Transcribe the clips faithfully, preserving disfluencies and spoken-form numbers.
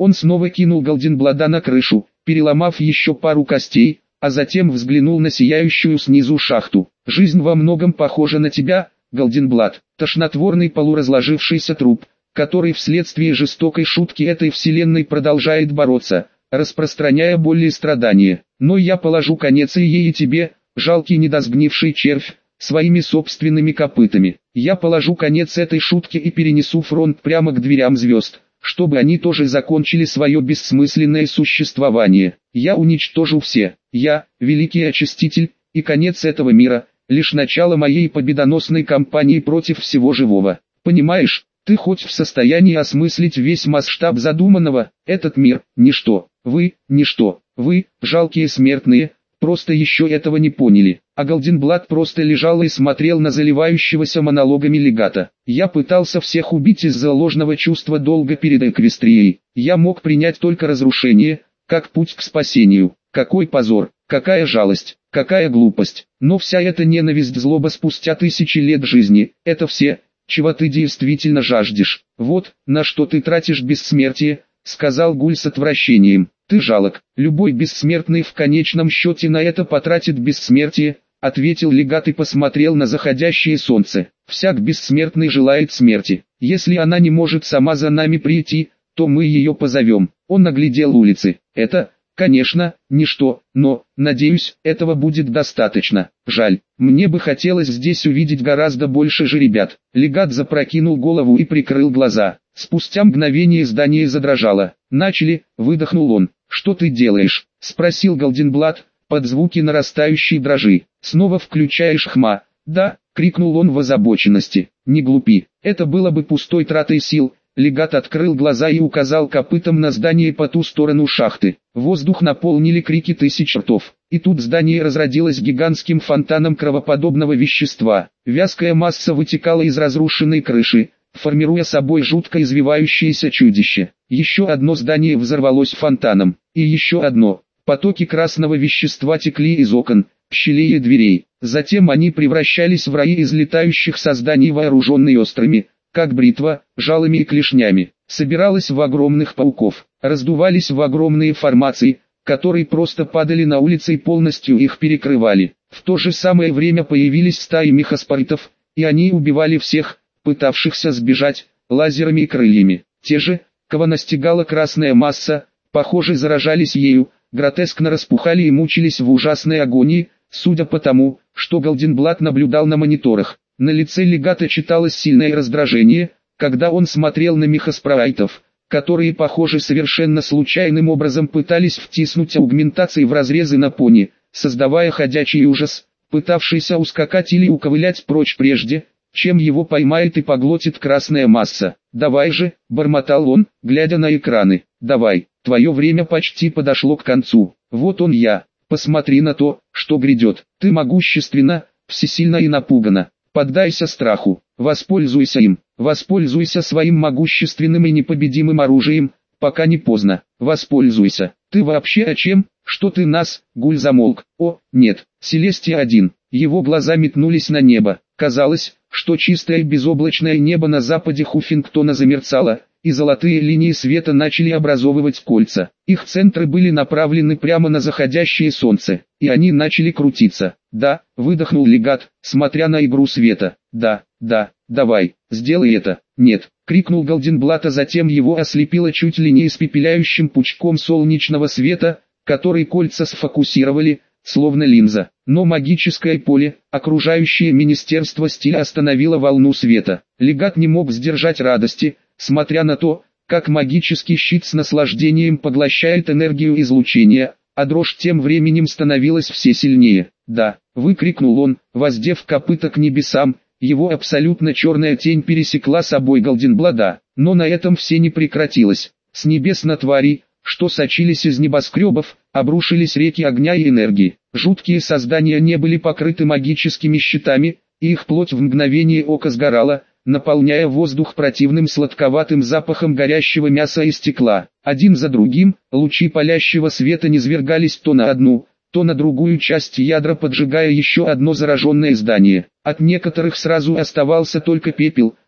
Он снова кинул Голденблада на крышу, переломав еще пару костей, а затем взглянул на сияющую снизу шахту. «Жизнь во многом похожа на тебя, Голденблад». Тошнотворный полуразложившийся труп, который вследствие жестокой шутки этой вселенной продолжает бороться, распространяя боль и страдания. Но я положу конец и ей и тебе, жалкий недосгнивший червь, своими собственными копытами. Я положу конец этой шутке и перенесу фронт прямо к дверям звезд, чтобы они тоже закончили свое бессмысленное существование. Я уничтожу все. Я, великий очиститель, и конец этого мира, лишь начало моей победоносной кампании против всего живого. Понимаешь, ты хоть в состоянии осмыслить весь масштаб задуманного? Этот мир – ничто. Вы – ничто. Вы, жалкие смертные, просто еще этого не поняли. А Голденблад просто лежал и смотрел на заливающегося монологами легата. Я пытался всех убить из-за ложного чувства долга перед Эквестрией. Я мог принять только разрушение, как путь к спасению. Какой позор, какая жалость, какая глупость. Но вся эта ненависть, злоба спустя тысячи лет жизни, это все, чего ты действительно жаждешь. Вот, на что ты тратишь бессмертие, сказал Гуль с отвращением. Ты жалок, любой бессмертный в конечном счете на это потратит бессмертие, ответил легат и посмотрел на заходящее солнце. Всяк бессмертный желает смерти. Если она не может сама за нами прийти, то мы ее позовем. Он оглядел улицы. Это, конечно, ничто, но, надеюсь, этого будет достаточно. Жаль, мне бы хотелось здесь увидеть гораздо больше же ребят. Легат запрокинул голову и прикрыл глаза. Спустя мгновение здание задрожало. «Начали», — выдохнул он. «Что ты делаешь?» — спросил Голденблад, под звуки нарастающей дрожи. «Снова включаешь хма?» «Да», — крикнул он в озабоченности. «Не глупи, это было бы пустой тратой сил». Легат открыл глаза и указал копытом на здание по ту сторону шахты. Воздух наполнили крики тысяч ртов. И тут здание разродилось гигантским фонтаном кровоподобного вещества. Вязкая масса вытекала из разрушенной крыши, формируя собой жутко извивающееся чудище. Еще одно здание взорвалось фонтаном. И еще одно. Потоки красного вещества текли из окон, щелей и дверей. Затем они превращались в раи из летающих созданий, вооруженные острыми, как бритва, жалами и клешнями, собиралась в огромных пауков, раздувались в огромные формации, которые просто падали на улицы и полностью их перекрывали. В то же самое время появились стаи мехаспоритов, и они убивали всех, пытавшихся сбежать, лазерами и крыльями. Те же, кого настигала красная масса, похоже, заражались ею, гротескно распухали и мучились в ужасной агонии, судя по тому, что Голденблад наблюдал на мониторах. На лице легата читалось сильное раздражение, когда он смотрел на мехаспрайтов, которые, похоже, совершенно случайным образом пытались втиснуть аугментации в разрезы на пони, создавая ходячий ужас, пытавшийся ускакать или уковылять прочь прежде, чем его поймает и поглотит красная масса. «Давай же», — бормотал он, глядя на экраны, — «давай, твое время почти подошло к концу. Вот он я, посмотри на то, что грядет. Ты могущественна, всесильна и напугана. Поддайся страху, воспользуйся им, воспользуйся своим могущественным и непобедимым оружием, пока не поздно, воспользуйся. Ты вообще о чем? Что ты нас?» Гуль замолк. «О, нет, Селестия один». Его глаза метнулись на небо. Казалось, что чистое безоблачное небо на западе Хуффингтона замерцало, и золотые линии света начали образовывать кольца. Их центры были направлены прямо на заходящее солнце, и они начали крутиться. «Да», — выдохнул легат, смотря на игру света. «Да, да, давай, сделай это». «Нет», — крикнул Голденблад, а затем его ослепило чуть ли не испепеляющим пучком солнечного света, который кольца сфокусировали, словно линза. Но магическое поле, окружающее Министерство стиля, остановило волну света. Легат не мог сдержать радости, смотря на то, как магический щит с наслаждением поглощает энергию излучения, а дрожь тем временем становилась все сильнее. «Да», — выкрикнул он, воздев копыта к небесам, его абсолютно черная тень пересекла собой Голденблада. Но на этом все не прекратилось. С небес на твари, что сочились из небоскребов, обрушились реки огня и энергии. Жуткие создания не были покрыты магическими щитами, и их плоть в мгновение ока сгорала, наполняя воздух противным сладковатым запахом горящего мяса и стекла. Один за другим, лучи палящего света низвергались то на одну, то на другую часть ядра, поджигая еще одно зараженное здание. От некоторых сразу оставался только пепел,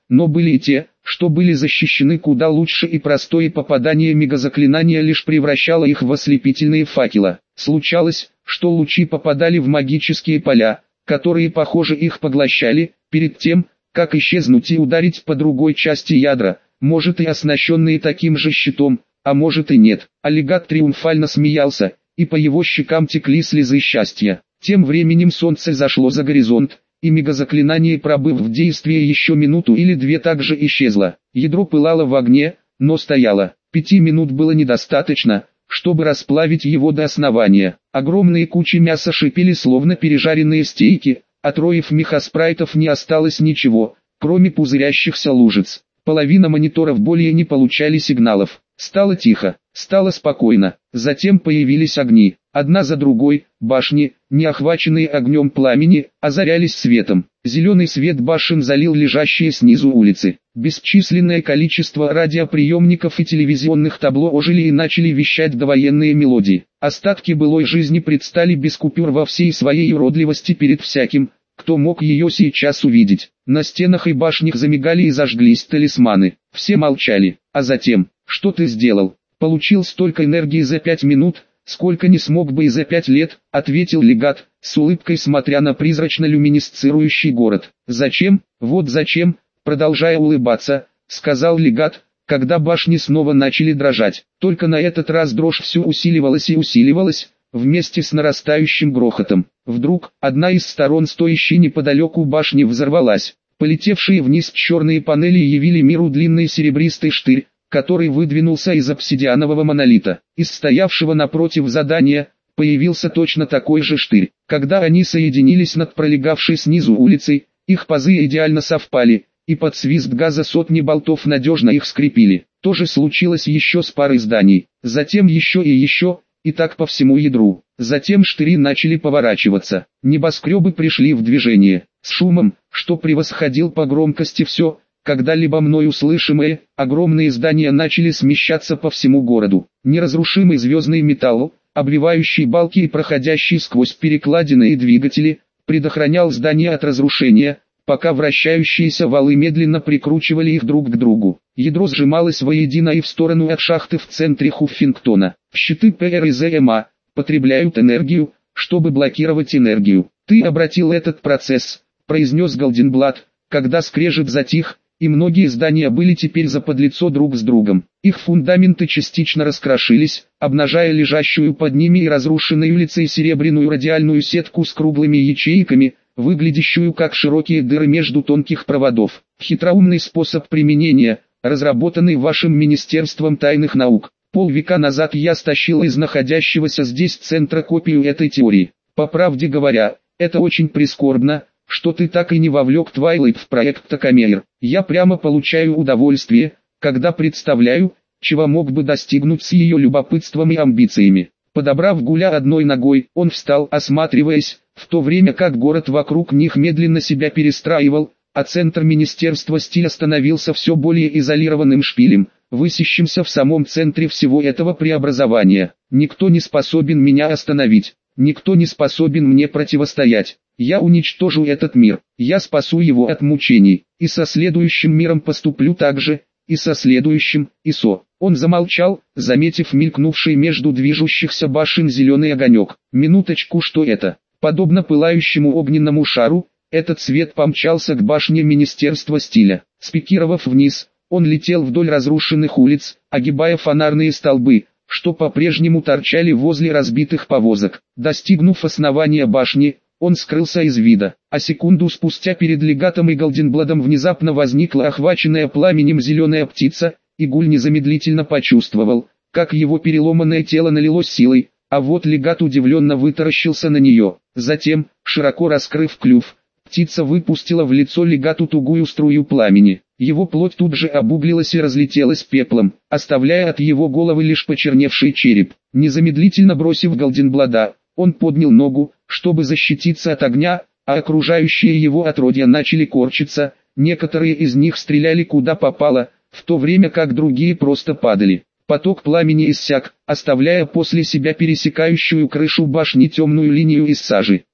но были и те, что были защищены куда лучше, и простое попадание мегазаклинания лишь превращало их в ослепительные факела. Случалось, что лучи попадали в магические поля, которые, похоже, их поглощали, перед тем, как исчезнуть и ударить по другой части ядра, может и оснащенные таким же щитом, а может и нет. Аллигат триумфально смеялся, и по его щекам текли слезы счастья. Тем временем солнце зашло за горизонт, и мегазаклинание, пробыв в действии еще минуту или две, также исчезло. Ядро пылало в огне, но стояло. Пяти минут было недостаточно, чтобы расплавить его до основания. Огромные кучи мяса шипели, словно пережаренные стейки, от роев мехаспрайтов не осталось ничего, кроме пузырящихся лужиц. Половина мониторов более не получали сигналов. Стало тихо, стало спокойно. Затем появились огни. Одна за другой, башни, не охваченные огнем пламени, озарялись светом. Зеленый свет башен залил лежащие снизу улицы. Бесчисленное количество радиоприемников и телевизионных табло ожили и начали вещать довоенные мелодии. Остатки былой жизни предстали без купюр во всей своей уродливости перед всяким, кто мог ее сейчас увидеть. На стенах и башнях замигали и зажглись талисманы. Все молчали. А затем, что ты сделал? Получил столько энергии за пять минут, сколько не смог бы и за пять лет, ответил легат, с улыбкой смотря на призрачно люминесцирующий город. Зачем? Вот зачем, продолжая улыбаться, сказал легат, когда башни снова начали дрожать. Только на этот раз дрожь все усиливалась и усиливалась, вместе с нарастающим грохотом. Вдруг, одна из сторон стоящей неподалеку башни взорвалась. Полетевшие вниз черные панели явили миру длинный серебристый штырь, который выдвинулся из обсидианового монолита. Из стоявшего напротив здания появился точно такой же штырь. Когда они соединились над пролегавшей снизу улицей, их пазы идеально совпали, и под свист газа сотни болтов надежно их скрепили. То же случилось еще с парой зданий, затем еще и еще, и так по всему ядру. Затем штыри начали поворачиваться. Небоскребы пришли в движение. С шумом, что превосходил по громкости все, когда-либо мною слышимые, огромные здания начали смещаться по всему городу. Неразрушимый звездный металл, обвивающий балки и проходящий сквозь перекладины и двигатели, предохранял здания от разрушения, пока вращающиеся валы медленно прикручивали их друг к другу. Ядро сжималось воедино и в сторону от шахты в центре Хуффингтона. Щиты ПР и ЗМА потребляют энергию, чтобы блокировать энергию. Ты обратил этот процесс, произнес Голденблат, когда скрежет затих, и многие здания были теперь заподлицо друг с другом. Их фундаменты частично раскрошились, обнажая лежащую под ними и разрушенную лицей серебряную радиальную сетку с круглыми ячейками, выглядящую как широкие дыры между тонких проводов. Хитроумный способ применения, разработанный вашим Министерством тайных наук. Полвека назад я стащил из находящегося здесь центра копию этой теории. По правде говоря, это очень прискорбно, что ты так и не вовлек Твайлайт в проект Токамейр. Я прямо получаю удовольствие, когда представляю, чего мог бы достигнуть с ее любопытством и амбициями. Подобрав Гуля одной ногой, он встал, осматриваясь, в то время как город вокруг них медленно себя перестраивал, а центр Министерства стиля становился все более изолированным шпилем, высящимся в самом центре всего этого преобразования. Никто не способен меня остановить, никто не способен мне противостоять. Я уничтожу этот мир, я спасу его от мучений, и со следующим миром поступлю так же, и со следующим, и со. Он замолчал, заметив мелькнувший между движущихся башен зеленый огонек. Минуточку, что это? Подобно пылающему огненному шару, этот свет помчался к башне Министерства стиля. Спикировав вниз, он летел вдоль разрушенных улиц, огибая фонарные столбы, что по-прежнему торчали возле разбитых повозок. Достигнув основания башни, он скрылся из вида, а секунду спустя перед легатом и Голденбладом внезапно возникла охваченная пламенем зеленая птица, и Гуль незамедлительно почувствовал, как его переломанное тело налилось силой, а вот легат удивленно вытаращился на нее. Затем, широко раскрыв клюв, птица выпустила в лицо легату тугую струю пламени. Его плоть тут же обуглилась и разлетелась пеплом, оставляя от его головы лишь почерневший череп. Незамедлительно бросив Голденблада, он поднял ногу, чтобы защититься от огня, а окружающие его отродья начали корчиться, некоторые из них стреляли куда попало, в то время как другие просто падали. Поток пламени иссяк, оставляя после себя пересекающую крышу башни темную линию из сажи.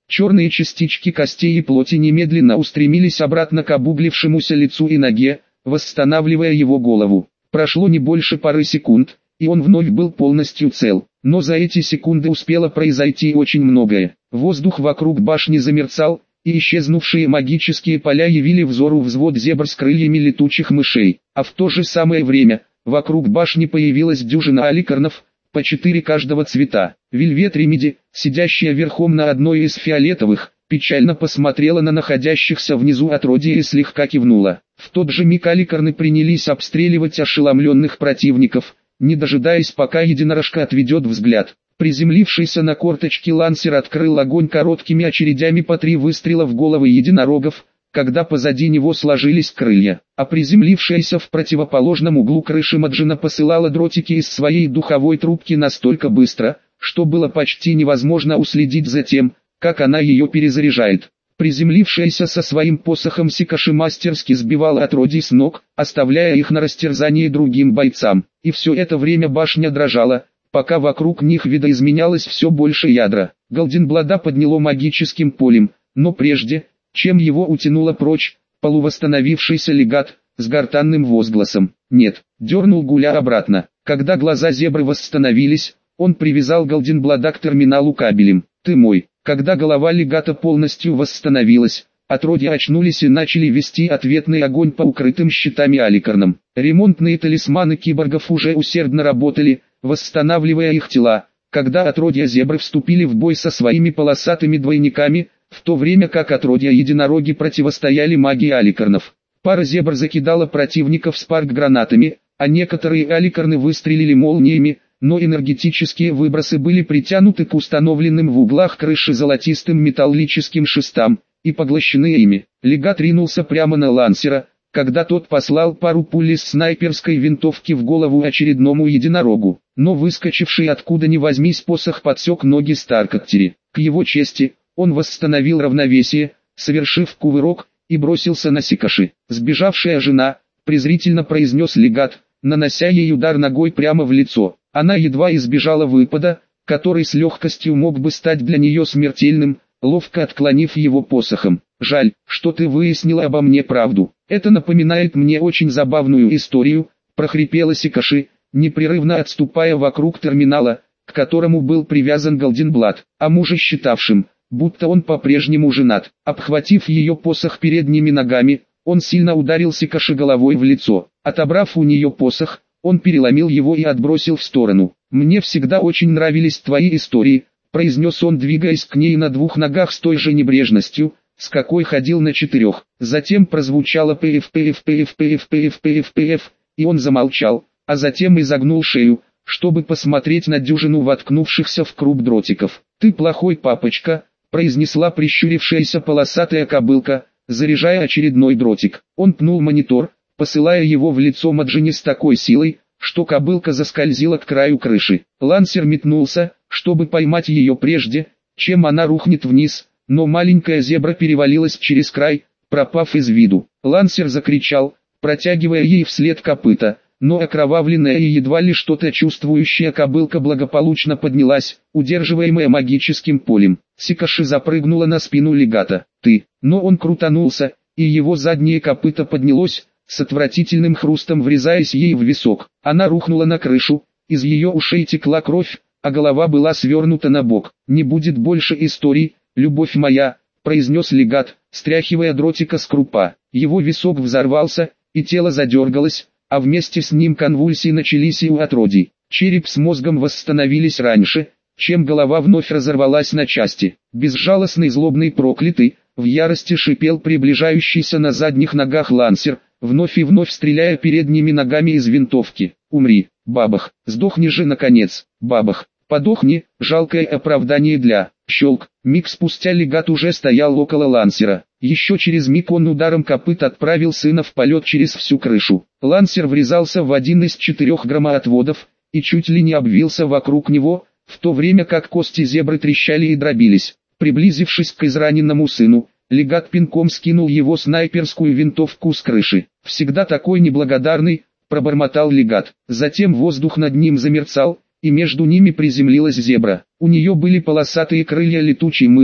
Черные частички костей и плоти немедленно устремились обратно к обуглившемуся лицу и ноге, восстанавливая его голову. Прошло не больше пары секунд, и он вновь был полностью цел. Но за эти секунды успело произойти очень многое. Воздух вокруг башни замерцал, и исчезнувшие магические поля явили взору взвод зебр с крыльями летучих мышей. А в то же самое время, вокруг башни появилась дюжина аликарнов, по четыре каждого цвета. Вельвет Ремиди, сидящая верхом на одной из фиолетовых, печально посмотрела на находящихся внизу отродья и слегка кивнула. В тот же миг аликарны принялись обстреливать ошеломленных противников, не дожидаясь пока единорожка отведет взгляд. Приземлившийся на корточки лансер открыл огонь короткими очередями по три выстрела в головы единорогов, когда позади него сложились крылья, а приземлившаяся в противоположном углу крыши Маджина посылала дротики из своей духовой трубки настолько быстро, что было почти невозможно уследить за тем, как она ее перезаряжает. Приземлившаяся со своим посохом Сикаши мастерски сбивала отродий с ног, оставляя их на растерзание другим бойцам, и все это время башня дрожала, пока вокруг них видоизменялось все больше ядра. Галдинблада подняло магическим полем, но прежде, чем его утянуло прочь, полувосстановившийся легат, с гортанным возгласом «нет», дернул Гуля обратно. Когда глаза зебры восстановились, он привязал Галдинблада к терминалу кабелем. «Ты мой». Когда голова легата полностью восстановилась, отродья очнулись и начали вести ответный огонь по укрытым щитами аликарнам. Ремонтные талисманы киборгов уже усердно работали, восстанавливая их тела, когда отродья зебры вступили в бой со своими полосатыми двойниками, в то время как отродья единороги противостояли магии аликарнов. Пара зебр закидала противников спарк-гранатами, а некоторые аликарны выстрелили молниями, но энергетические выбросы были притянуты к установленным в углах крыши золотистым металлическим шестам, и поглощены ими. Легат ринулся прямо на лансера, когда тот послал пару пуль из снайперской винтовки в голову очередному единорогу, но выскочивший откуда ни возьмись посох подсек ноги Старкоттери. К его чести, он восстановил равновесие, совершив кувырок, и бросился на Сикаши. «Сбежавшая жена», презрительно произнес легат, нанося ей удар ногой прямо в лицо. Она едва избежала выпада, который с легкостью мог бы стать для нее смертельным, ловко отклонив его посохом. «Жаль, что ты выяснила обо мне правду. Это напоминает мне очень забавную историю», — прохрипела Сикаши, непрерывно отступая вокруг терминала, к которому был привязан Галдинблад, а муже считавшим, будто он по-прежнему женат. Обхватив ее посох передними ногами, он сильно ударил Сикаши головой в лицо. Отобрав у нее посох, он переломил его и отбросил в сторону. «Мне всегда очень нравились твои истории», — произнес он, двигаясь к ней на двух ногах с той же небрежностью, с какой ходил на четырех. Затем прозвучало «пф, пф, пф, пф, пф, пф, пф», и он замолчал, а затем изогнул шею, чтобы посмотреть на дюжину воткнувшихся в круг дротиков. «Ты плохой папочка», — произнесла прищурившаяся полосатая кобылка, заряжая очередной дротик. Он пнул монитор, посылая его в лицо Маджине с такой силой, что кобылка заскользила к краю крыши. Лансер метнулся, чтобы поймать ее прежде, чем она рухнет вниз, но маленькая зебра перевалилась через край, пропав из виду. Лансер закричал, протягивая ей вслед копыта, но окровавленная и едва ли что-то чувствующая кобылка благополучно поднялась, удерживаемая магическим полем. Сикаши запрыгнула на спину легата. «Ты!» Но он крутанулся, и его заднее копыто поднялось, с отвратительным хрустом врезаясь ей в висок. Она рухнула на крышу, из ее ушей текла кровь, а голова была свернута на бок. «Не будет больше историй, любовь моя», — произнес легат, стряхивая дротика с крупа. Его висок взорвался, и тело задергалось, а вместе с ним конвульсии начались и у отродий. Череп с мозгом восстановились раньше, чем голова вновь разорвалась на части. Безжалостный злобный проклятый, в ярости шипел приближающийся на задних ногах лансер, вновь и вновь стреляя передними ногами из винтовки. «Умри, бабах, сдохни же наконец, бабах, подохни», жалкое оправдание для... Щелк, миг спустя легат уже стоял около лансера. Еще через миг он ударом копыт отправил сына в полет через всю крышу. Лансер врезался в один из четырех громоотводов, и чуть ли не обвился вокруг него, в то время как кости зебры трещали и дробились. Приблизившись к израненному сыну, легат пинком скинул его снайперскую винтовку с крыши. «Всегда такой неблагодарный», — пробормотал легат. Затем воздух над ним замерцал, и между ними приземлилась зебра. У нее были полосатые крылья летучей мыши,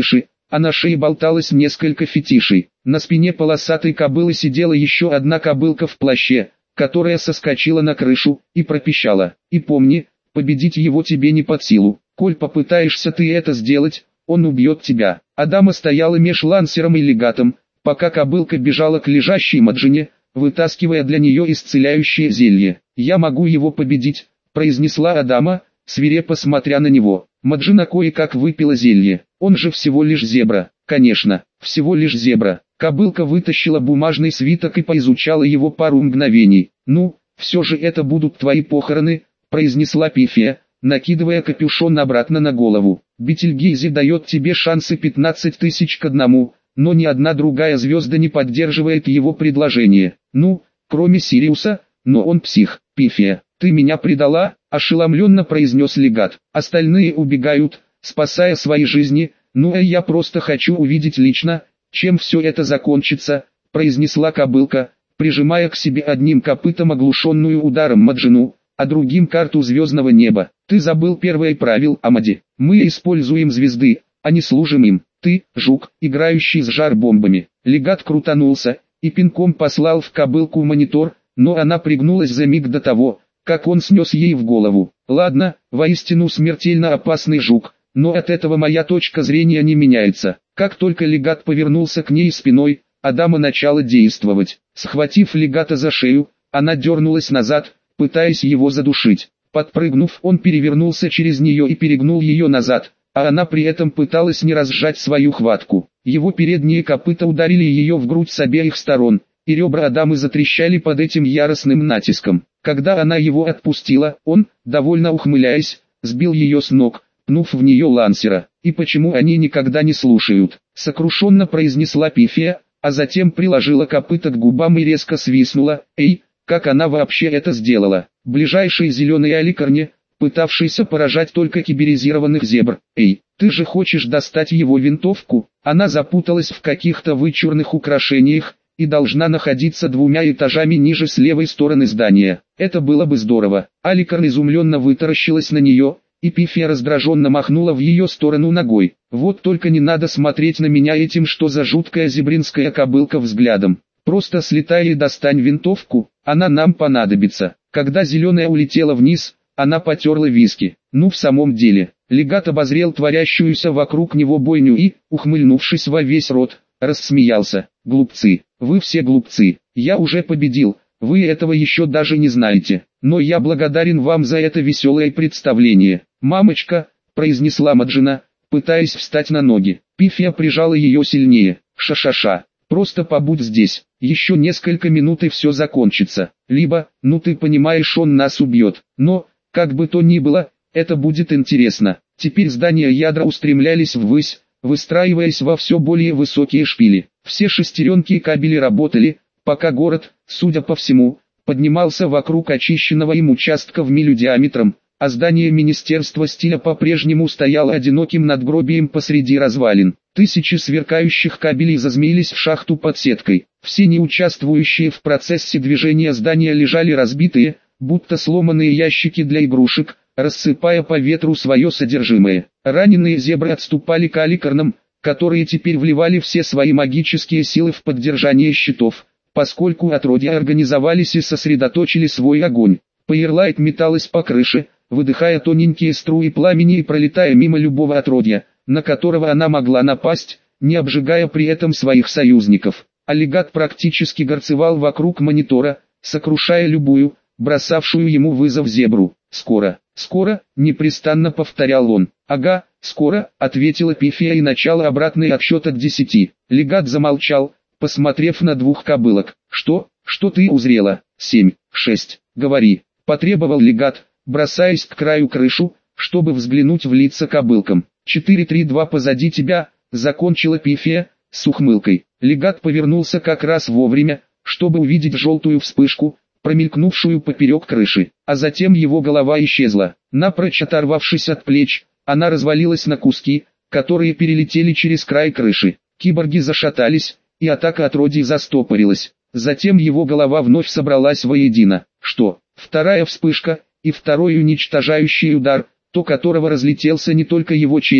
а на шее болталось несколько фетишей. На спине полосатой кобылы сидела еще одна кобылка в плаще, которая соскочила на крышу и пропищала: «И помни, победить его тебе не под силу. Коль попытаешься ты это сделать, он убьет тебя». Адама стояла меж лансером и легатом, пока кобылка бежала к лежащей Маджине, вытаскивая для нее исцеляющее зелье. «Я могу его победить», — произнесла Адама, свирепо смотря на него. Маджина кое-как выпила зелье. «Он же всего лишь зебра». «Конечно, всего лишь зебра». Кобылка вытащила бумажный свиток и поизучала его пару мгновений. «Ну, все же это будут твои похороны», — произнесла Пифия, накидывая капюшон обратно на голову. «Бетельгейзе дает тебе шансы пятнадцать тысяч к одному, но ни одна другая звезда не поддерживает его предложение. Ну, кроме Сириуса, но он псих». «Пифия, ты меня предала?» – ошеломленно произнес легат. «Остальные убегают, спасая свои жизни, ну а я просто хочу увидеть лично, чем все это закончится», – произнесла кобылка, прижимая к себе одним копытом оглушенную ударом Маджину, а другим карту звездного неба. «Ты забыл первое правило, Амади. Мы используем звезды, а не служим им. Ты, жук, играющий с жар-бомбами». Легат крутанулся и пинком послал в кобылку монитор, но она пригнулась за миг до того, как он снес ей в голову. «Ладно, воистину смертельно опасный жук, но от этого моя точка зрения не меняется». Как только легат повернулся к ней спиной, Адама начала действовать. Схватив легата за шею, она дернулась назад, пытаясь его задушить. Подпрыгнув, он перевернулся через нее и перегнул ее назад, а она при этом пыталась не разжать свою хватку. Его передние копыта ударили ее в грудь с обеих сторон, и ребра Адамы затрещали под этим яростным натиском. Когда она его отпустила, он, довольно ухмыляясь, сбил ее с ног, пнув в нее лансера. «И почему они никогда не слушают?» — сокрушенно произнесла Пифия, а затем приложила копыта к губам и резко свистнула. «Эй, как она вообще это сделала?» Ближайший зеленый аликарне, пытавшийся поражать только киберизированных зебр. «Эй, ты же хочешь достать его винтовку?» Она запуталась в каких-то вычурных украшениях и должна находиться двумя этажами ниже с левой стороны здания. Это было бы здорово. Аликарн изумленно вытаращилась на нее, и Пифия раздраженно махнула в ее сторону ногой. «Вот только не надо смотреть на меня этим, что за жуткая зебринская кобылка взглядом. Просто слетай и достань винтовку, она нам понадобится». Когда зеленая улетела вниз, она потерла виски. Ну в самом деле, легат обозрел творящуюся вокруг него бойню и, ухмыльнувшись во весь рот, рассмеялся. «Глупцы, вы все глупцы, я уже победил, вы этого еще даже не знаете, но я благодарен вам за это веселое представление». «Мамочка», — произнесла Маджина, пытаясь встать на ноги. Пифия прижала ее сильнее. «Ша-ша-ша, просто побудь здесь, еще несколько минут и все закончится. Либо, ну ты понимаешь, он нас убьет, но, как бы то ни было, это будет интересно». Теперь здания ядра устремлялись ввысь, выстраиваясь во все более высокие шпили. Все шестеренки и кабели работали, пока город, судя по всему, поднимался вокруг очищенного им участка в милю диаметром, а здание Министерства стиля по-прежнему стояло одиноким надгробием посреди развалин. Тысячи сверкающих кабелей зазмеились в шахту под сеткой. Все неучаствующие в процессе движения здания лежали разбитые, будто сломанные ящики для игрушек, рассыпая по ветру свое содержимое. Раненые зебры отступали к аликарнам, которые теперь вливали все свои магические силы в поддержание щитов, поскольку отродья организовались и сосредоточили свой огонь. Пейерлайт металась по крыше, выдыхая тоненькие струи пламени и пролетая мимо любого отродья, на которого она могла напасть, не обжигая при этом своих союзников. Аллигат практически горцевал вокруг монитора, сокрушая любую, бросавшую ему вызов зебру. «Скоро, скоро», — непрестанно повторял он. «Ага, скоро», — ответила Пифия и начала обратный отсчет от десяти. Легат замолчал, посмотрев на двух кобылок. «Что? Что ты узрела?» «Семь, шесть, говори», — потребовал легат, бросаясь к краю крышу, чтобы взглянуть в лица кобылкам. «Четыре, три, два позади тебя», — закончила Пифия, с ухмылкой. Легат повернулся как раз вовремя, чтобы увидеть желтую вспышку, промелькнувшую поперек крыши, а затем его голова исчезла. Напрочь оторвавшись от плеч, она развалилась на куски, которые перелетели через край крыши. Киборги зашатались, и атака отродий застопорилась. Затем его голова вновь собралась воедино. Что? Вторая вспышка, и второй уничтожающий удар, то которого разлетелся не только его череп,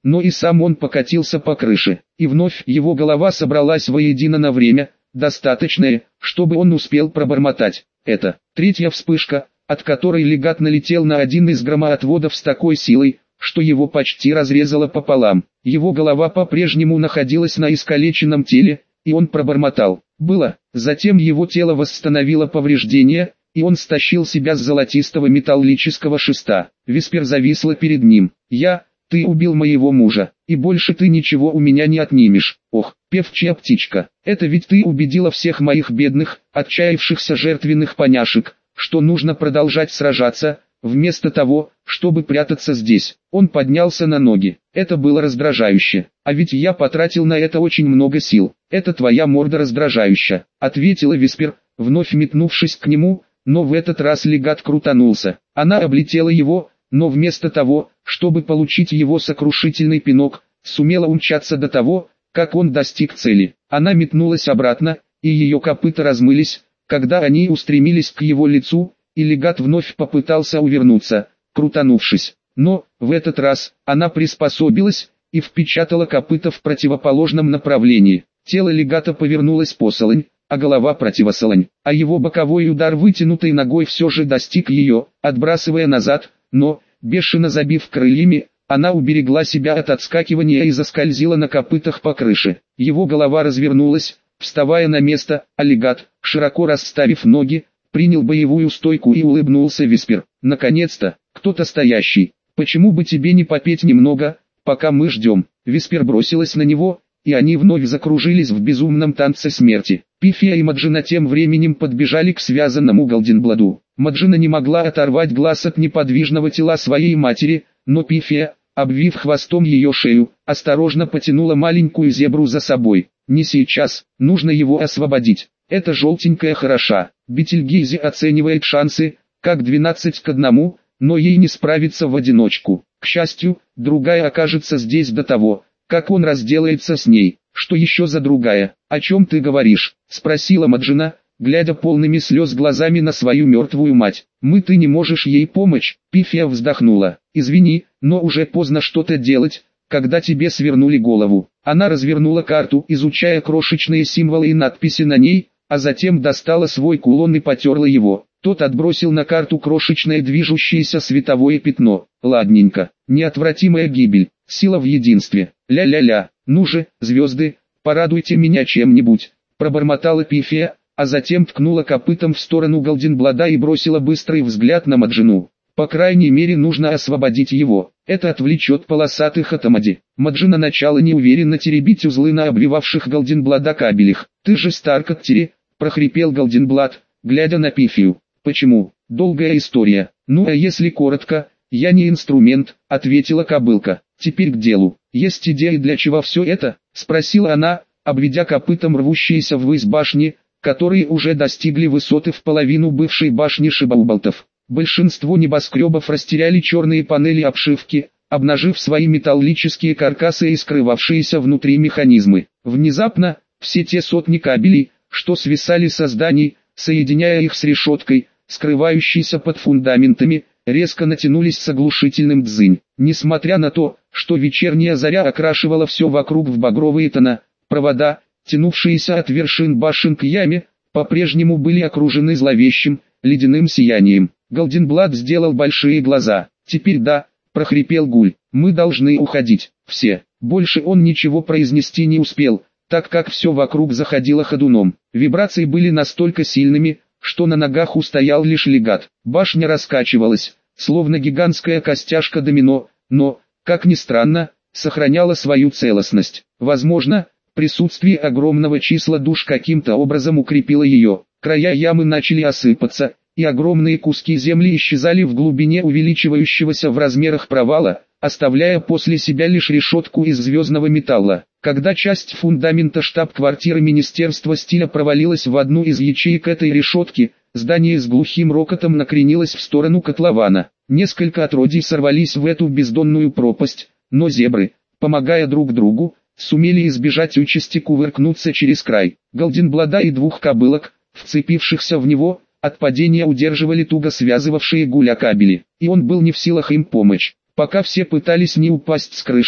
но и сам он покатился по крыше, и вновь его голова собралась воедино на время, достаточное, чтобы он успел пробормотать. Это третья вспышка, от которой легат налетел на один из громоотводов с такой силой, что его почти разрезало пополам. Его голова по-прежнему находилась на искалеченном теле, и он пробормотал. Было. Затем его тело восстановило повреждения, и он стащил себя с золотистого металлического шеста. Виспер зависла перед ним. «Я, ты убил моего мужа, и больше ты ничего у меня не отнимешь. Ох, певчая птичка, это ведь ты убедила всех моих бедных, отчаявшихся жертвенных поняшек, что нужно продолжать сражаться, вместо того, чтобы прятаться здесь». Он поднялся на ноги. Это было раздражающе. «А ведь я потратил на это очень много сил. Это твоя морда раздражающая», — ответила Виспер, вновь метнувшись к нему, но в этот раз легат крутанулся. Она облетела его, но вместо того, чтобы получить его сокрушительный пинок, сумела умчаться до того, как он достиг цели. Она метнулась обратно, и ее копыта размылись, когда они устремились к его лицу, и легат вновь попытался увернуться, крутанувшись. Но, в этот раз, она приспособилась, и впечатала копыта в противоположном направлении. Тело легата повернулось посолонь, а голова противосолонь, а его боковой удар вытянутой ногой все же достиг ее, отбрасывая назад, но, бешено забив крыльями, она уберегла себя от отскакивания и заскользила на копытах по крыше. Его голова развернулась, вставая на место, а легат, широко расставив ноги, принял боевую стойку и улыбнулся Виспер. «Наконец-то, кто-то стоящий. Почему бы тебе не попеть немного, пока мы ждем?» Виспер бросилась на него, и они вновь закружились в безумном танце смерти. Пифия и Маджина тем временем подбежали к связанному Голденбладу. Маджина не могла оторвать глаз от неподвижного тела своей матери, но Пифия, обвив хвостом ее шею, осторожно потянула маленькую зебру за собой. «Не сейчас, нужно его освободить. Эта желтенькая хороша». Бетельгейзе оценивает шансы, как двенадцать к одному, но ей не справиться в одиночку. К счастью, другая окажется здесь до того, как он разделается с ней. «Что еще за другая? О чем ты говоришь?» — спросила Маджина, глядя полными слез глазами на свою мертвую мать. «Мы ты не можешь ей помочь?» Пифия вздохнула. «Извини, но уже поздно что-то делать, когда тебе свернули голову». Она развернула карту, изучая крошечные символы и надписи на ней, а затем достала свой кулон и потерла его. Тот отбросил на карту крошечное движущееся световое пятно. «Ладненько, неотвратимая гибель, сила в единстве. Ля-ля-ля, ну же, звезды, порадуйте меня чем-нибудь», пробормотала Пифия, а затем ткнула копытом в сторону Голденблада и бросила быстрый взгляд на Маджину. «По крайней мере нужно освободить его, это отвлечет полосатых от Амади». Маджина начала неуверенно теребить узлы на обвивавших Голденблада кабелях. «Ты же Старкоттери», прохрипел Голденблад, глядя на Пифию. «Почему? Долгая история. Ну а если коротко, я не инструмент», ответила кобылка. «Теперь к делу. Есть идеи для чего все это?» спросила она, обведя копытом рвущиеся ввысь башни, которые уже достигли высоты в половину бывшей башни Шибаубалтов. Большинство небоскребов растеряли черные панели обшивки, обнажив свои металлические каркасы и скрывавшиеся внутри механизмы. Внезапно, все те сотни кабелей, что свисали со зданий, соединяя их с решеткой, скрывающейся под фундаментами, резко натянулись с оглушительным дзынь. Несмотря на то, что вечерняя заря окрашивала все вокруг в багровые тона, провода, тянувшиеся от вершин башен к яме, по-прежнему были окружены зловещим, ледяным сиянием. Голденблад сделал большие глаза. «Теперь да», — прохрипел Гуль, — «мы должны уходить, все». Больше он ничего произнести не успел, так как все вокруг заходило ходуном. Вибрации были настолько сильными, что на ногах устоял лишь легат. Башня раскачивалась, словно гигантская костяшка домино, но, как ни странно, сохраняла свою целостность. Возможно, присутствие огромного числа душ каким-то образом укрепило ее. Края ямы начали осыпаться, и огромные куски земли исчезали в глубине увеличивающегося в размерах провала, оставляя после себя лишь решетку из звездного металла. Когда часть фундамента штаб-квартиры Министерства стиля провалилась в одну из ячеек этой решетки, здание с глухим рокотом накренилось в сторону котлована. Несколько отродий сорвались в эту бездонную пропасть, но зебры, помогая друг другу, сумели избежать участи кувыркнуться через край. Голденблада и двух кобылок, вцепившихся в него, от падения удерживали туго связывавшие Гуля кабели, и он был не в силах им помочь. Пока все пытались не упасть с крыши,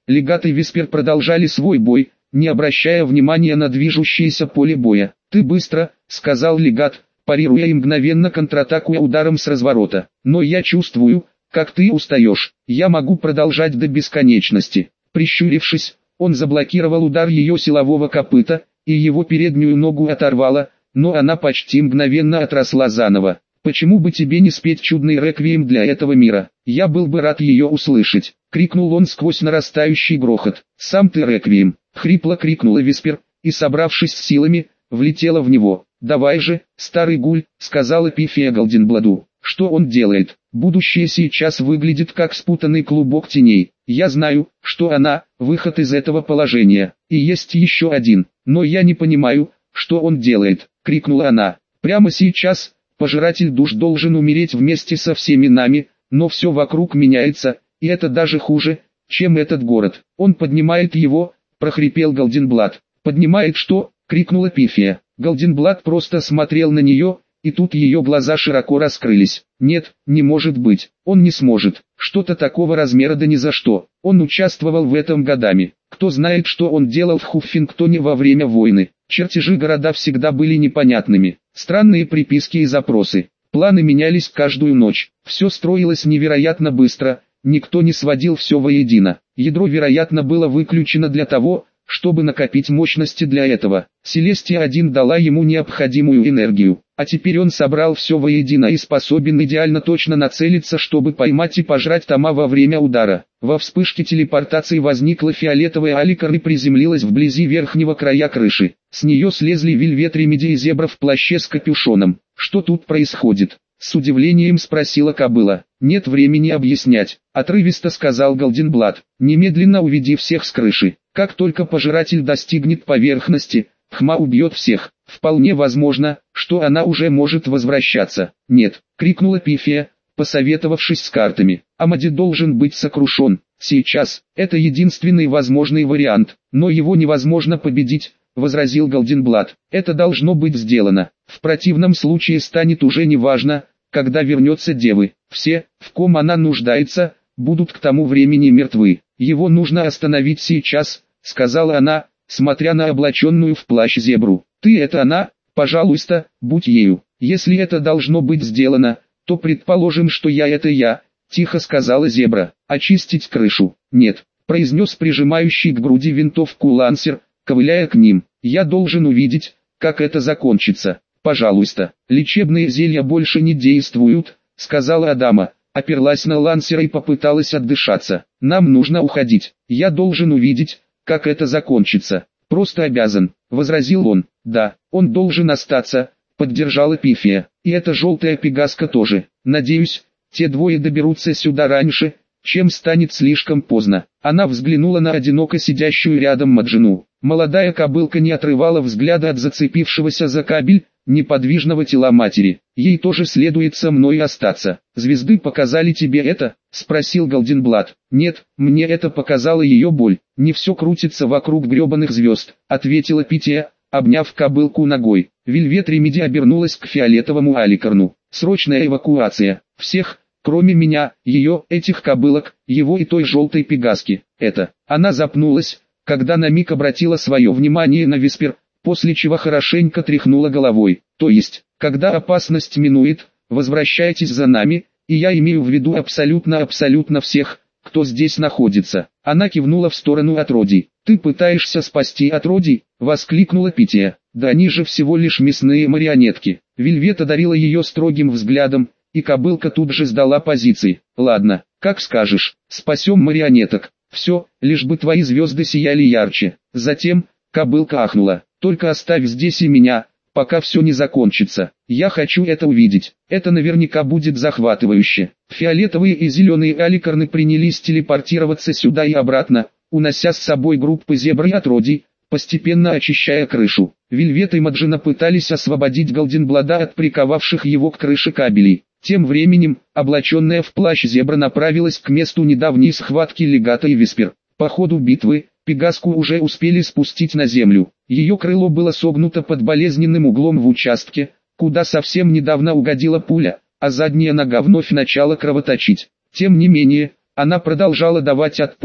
Легат и Виспер продолжали свой бой, не обращая внимания на движущееся поле боя. «Ты быстро», — сказал Легат, парируя и мгновенно контратакуя ударом с разворота. «Но я чувствую, как ты устаешь. Я могу продолжать до бесконечности». Прищурившись, он заблокировал удар ее силового копыта, и его переднюю ногу оторвало, но она почти мгновенно отросла заново. «Почему бы тебе не спеть чудный реквием для этого мира? Я был бы рад ее услышать», — крикнул он сквозь нарастающий грохот. «Сам ты реквием», — хрипло крикнула Виспер, и, собравшись с силами, влетела в него. «Давай же, старый гуль», — сказала Пифия Голденбладу. «Что он делает? Будущее сейчас выглядит как спутанный клубок теней. Я знаю, что она — выход из этого положения. И есть еще один, но я не понимаю, что он делает», — крикнула она. «Прямо сейчас пожиратель душ должен умереть вместе со всеми нами, но все вокруг меняется, и это даже хуже, чем этот город. Он поднимает его», — прохрипел Голденблад. «Поднимает что?» — крикнула Пифия. Голденблад просто смотрел на нее, и тут ее глаза широко раскрылись. «Нет, не может быть, он не сможет, что-то такого размера да ни за что. Он участвовал в этом годами. Кто знает, что он делал в Хуффингтоне во время войны. Чертежи города всегда были непонятными, странные приписки и запросы. Планы менялись каждую ночь, все строилось невероятно быстро, никто не сводил все воедино. Ядро, вероятно, было выключено для того, чтобы накопить мощности для этого. Селестия один дала ему необходимую энергию, а теперь он собрал все воедино и способен идеально точно нацелиться, чтобы поймать и пожрать Тома во время удара. Во вспышке телепортации возникла фиолетовая аликар и приземлилась вблизи верхнего края крыши. С нее слезли Вельвет, Ремеди и Зебра в плаще с капюшоном. «Что тут происходит?» — с удивлением спросила кобыла. «Нет времени объяснять», — отрывисто сказал Голденблад. «Немедленно уведи всех с крыши. Как только пожиратель достигнет поверхности, Хма убьет всех. Вполне возможно, что она уже может возвращаться». «Нет», — крикнула Пифия, посоветовавшись с картами. «Амади должен быть сокрушен. Сейчас, это единственный возможный вариант, но его невозможно победить», — возразил Голденблад. «Это должно быть сделано. В противном случае станет уже неважно, когда вернется девы. Все, в ком она нуждается, будут к тому времени мертвы. Его нужно остановить сейчас», — сказала она, смотря на облаченную в плащ Зебру. «Ты — это она? Пожалуйста, будь ею. Если это должно быть сделано, то предположим, что я — это я», — тихо сказала Зебра. «Очистить крышу?» «Нет», — произнес прижимающий к груди винтовку Лансер, ковыляя к ним. «Я должен увидеть, как это закончится. Пожалуйста». «Лечебные зелья больше не действуют», — сказала Адама, оперлась на Лансера и попыталась отдышаться. «Нам нужно уходить. Я должен увидеть, как это закончится. Просто обязан», — возразил он. «Да, он должен остаться», — поддержала Пифия. «И эта желтая пегаска тоже. Надеюсь, те двое доберутся сюда раньше, чем станет слишком поздно». Она взглянула на одиноко сидящую рядом Маджину. Молодая кобылка не отрывала взгляда от зацепившегося за кабель, неподвижного тела матери. «Ей тоже следует со мной остаться. Звезды показали тебе это?» — спросил Голденблад. «Нет, мне это показала ее боль. Не все крутится вокруг гребаных звезд», — ответила Пития, обняв кобылку ногой. Вельвет Ремеди обернулась к фиолетовому аликарну. «Срочная эвакуация. Всех, кроме меня, ее, этих кобылок, его и той желтой пегаски. Это». Она запнулась, когда на миг обратила свое внимание на Виспер, после чего хорошенько тряхнула головой. «То есть, когда опасность минует, возвращайтесь за нами, и я имею в виду абсолютно-абсолютно всех, кто здесь находится». Она кивнула в сторону отродий. «Ты пытаешься спасти отродий?» — воскликнула Пития. «Да они же всего лишь мясные марионетки». Вельвет одарила ее строгим взглядом, и кобылка тут же сдала позиции. «Ладно, как скажешь, спасем марионеток. Все, лишь бы твои звезды сияли ярче». Затем, кобылка ахнула. «Только оставь здесь и меня, пока все не закончится. Я хочу это увидеть. Это наверняка будет захватывающе». Фиолетовые и зеленые аликарны принялись телепортироваться сюда и обратно, унося с собой группы зебр и отродий, постепенно очищая крышу. Вельвет и Маджина пытались освободить Голденблада от приковавших его к крыше кабелей. Тем временем, облаченная в плащ зебра направилась к месту недавней схватки Легата и Виспер. По ходу битвы, пегаску уже успели спустить на землю. Ее крыло было согнуто под болезненным углом в участке, куда совсем недавно угодила пуля, а задняя нога вновь начала кровоточить. Тем не менее, она продолжала давать отпор,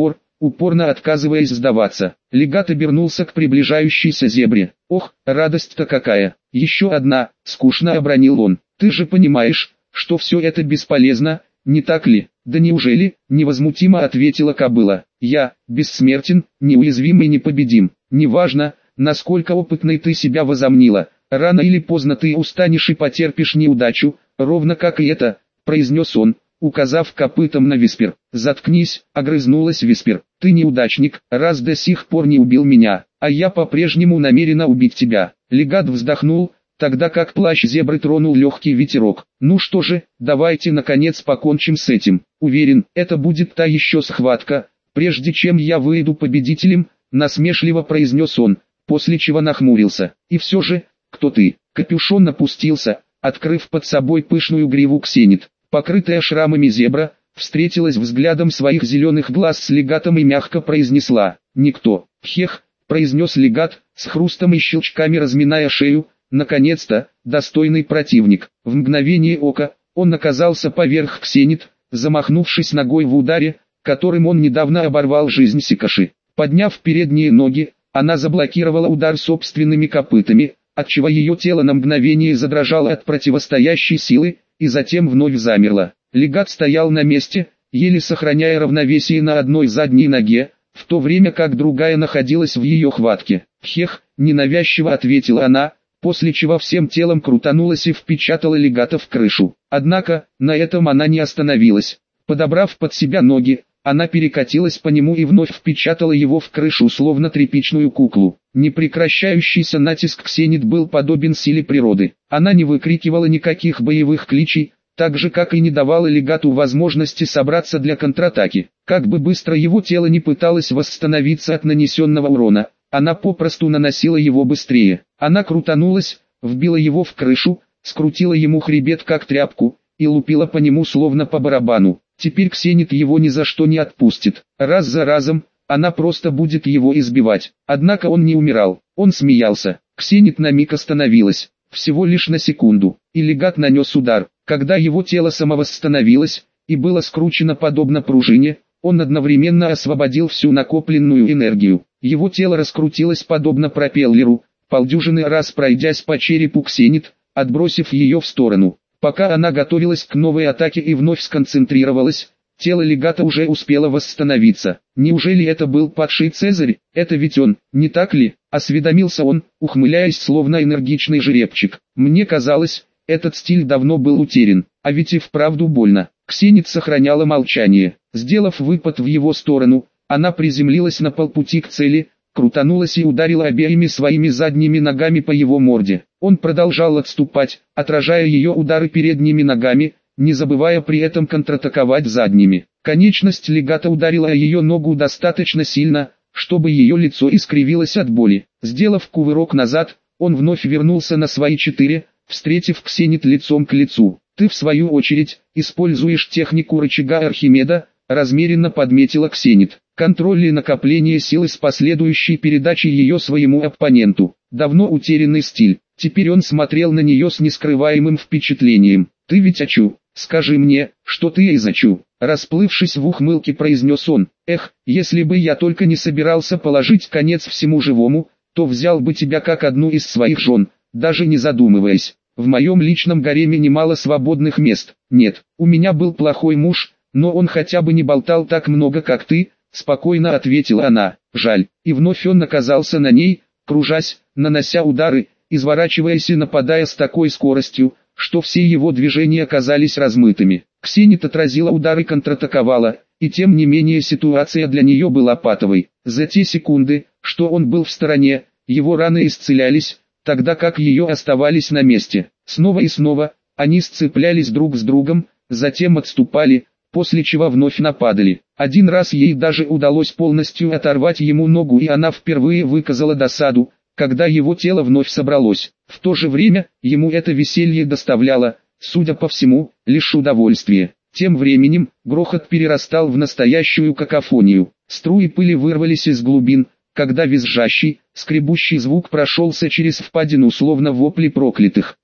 упорно отказываясь сдаваться. Легат обернулся к приближающейся зебре. «Ох, радость-то какая! Еще одна!» — скучно обронил он. «Ты же понимаешь, что все это бесполезно, не так ли?» «Да неужели?» — невозмутимо ответила кобыла. «Я бессмертен, неуязвим и непобедим. Неважно, насколько опытной ты себя возомнила, рано или поздно ты устанешь и потерпишь неудачу, ровно как и это», — произнес он, указав копытом на Виспер. «Заткнись», — огрызнулась Виспер. «Ты неудачник, раз до сих пор не убил меня, а я по-прежнему намерена убить тебя». Легат вздохнул, тогда как плащ зебры тронул легкий ветерок. «Ну что же, давайте наконец покончим с этим. Уверен, это будет та еще схватка, прежде чем я выйду победителем», — насмешливо произнес он, после чего нахмурился. «И все же, кто ты?» Капюшон опустился, открыв под собой пышную гриву ксенит. Покрытая шрамами зебра, встретилась взглядом своих зеленых глаз с легатом и мягко произнесла: «Никто». «Хех», — произнес легат, с хрустом и щелчками разминая шею, «наконец-то, достойный противник». В мгновение ока, он оказался поверх ксенит, замахнувшись ногой в ударе, которым он недавно оборвал жизнь Сикаши. Подняв передние ноги, она заблокировала удар собственными копытами, отчего ее тело на мгновение задрожало от противостоящей силы, и затем вновь замерло. Легат стоял на месте, еле сохраняя равновесие на одной задней ноге, в то время как другая находилась в ее хватке. «Хех», — ненавязчиво ответила она, после чего всем телом крутанулась и впечатала легата в крышу. Однако, на этом она не остановилась. Подобрав под себя ноги, она перекатилась по нему и вновь впечатала его в крышу, словно тряпичную куклу. Непрекращающийся натиск ксенит был подобен силе природы. Она не выкрикивала никаких боевых кличей, так же как и не давала легату возможности собраться для контратаки. Как бы быстро его тело не пыталось восстановиться от нанесенного урона, она попросту наносила его быстрее. Она крутанулась, вбила его в крышу, скрутила ему хребет как тряпку, и лупила по нему словно по барабану. Теперь ксенит его ни за что не отпустит. Раз за разом, она просто будет его избивать. Однако он не умирал, он смеялся. Ксенит на миг остановилась, всего лишь на секунду, и легат нанес удар. Когда его тело самовосстановилось, и было скручено подобно пружине, он одновременно освободил всю накопленную энергию. Его тело раскрутилось подобно пропеллеру, полдюжины раз пройдясь по черепу ксенит, отбросив ее в сторону. Пока она готовилась к новой атаке и вновь сконцентрировалась, тело легата уже успело восстановиться. «Неужели это был падший Цезарь? Это ведь он, не так ли?» — осведомился он, ухмыляясь словно энергичный жеребчик. «Мне казалось, этот стиль давно был утерян, а ведь и вправду больно». Ксенит сохраняла молчание. Сделав выпад в его сторону, она приземлилась на полпути к цели, крутанулась и ударила обеими своими задними ногами по его морде. Он продолжал отступать, отражая ее удары передними ногами, не забывая при этом контратаковать задними. Конечность легата ударила о ее ногу достаточно сильно, чтобы ее лицо искривилось от боли. Сделав кувырок назад, он вновь вернулся на свои четыре, встретив ксенит лицом к лицу. «Ты в свою очередь, используешь технику рычага Архимеда», размеренно подметила ксенит. Контроль и накопление силы с последующей передачей ее своему оппоненту. Давно утерянный стиль. Теперь он смотрел на нее с нескрываемым впечатлением. «Ты ведь Ачу, скажи мне, что ты из Ачу?» Расплывшись в ухмылке, произнес он. «Эх, если бы я только не собирался положить конец всему живому, то взял бы тебя как одну из своих жен, даже не задумываясь. В моем личном гареме немало свободных мест. Нет, у меня был плохой муж, но он хотя бы не болтал так много, как ты», спокойно ответила она. «Жаль». И вновь он оказался на ней, кружась, нанося удары, изворачиваясь и нападая с такой скоростью, что все его движения казались размытыми. Ксенит отразила удар и контратаковала, и тем не менее ситуация для нее была патовой. За те секунды, что он был в стороне, его раны исцелялись, тогда как ее оставались на месте. Снова и снова, они сцеплялись друг с другом, затем отступали, после чего вновь нападали. Один раз ей даже удалось полностью оторвать ему ногу, и она впервые выказала досаду, когда его тело вновь собралось. В то же время, ему это веселье доставляло, судя по всему, лишь удовольствие. Тем временем, грохот перерастал в настоящую какофонию. Струи пыли вырвались из глубин, когда визжащий, скребущий звук прошелся через впадину словно вопли проклятых.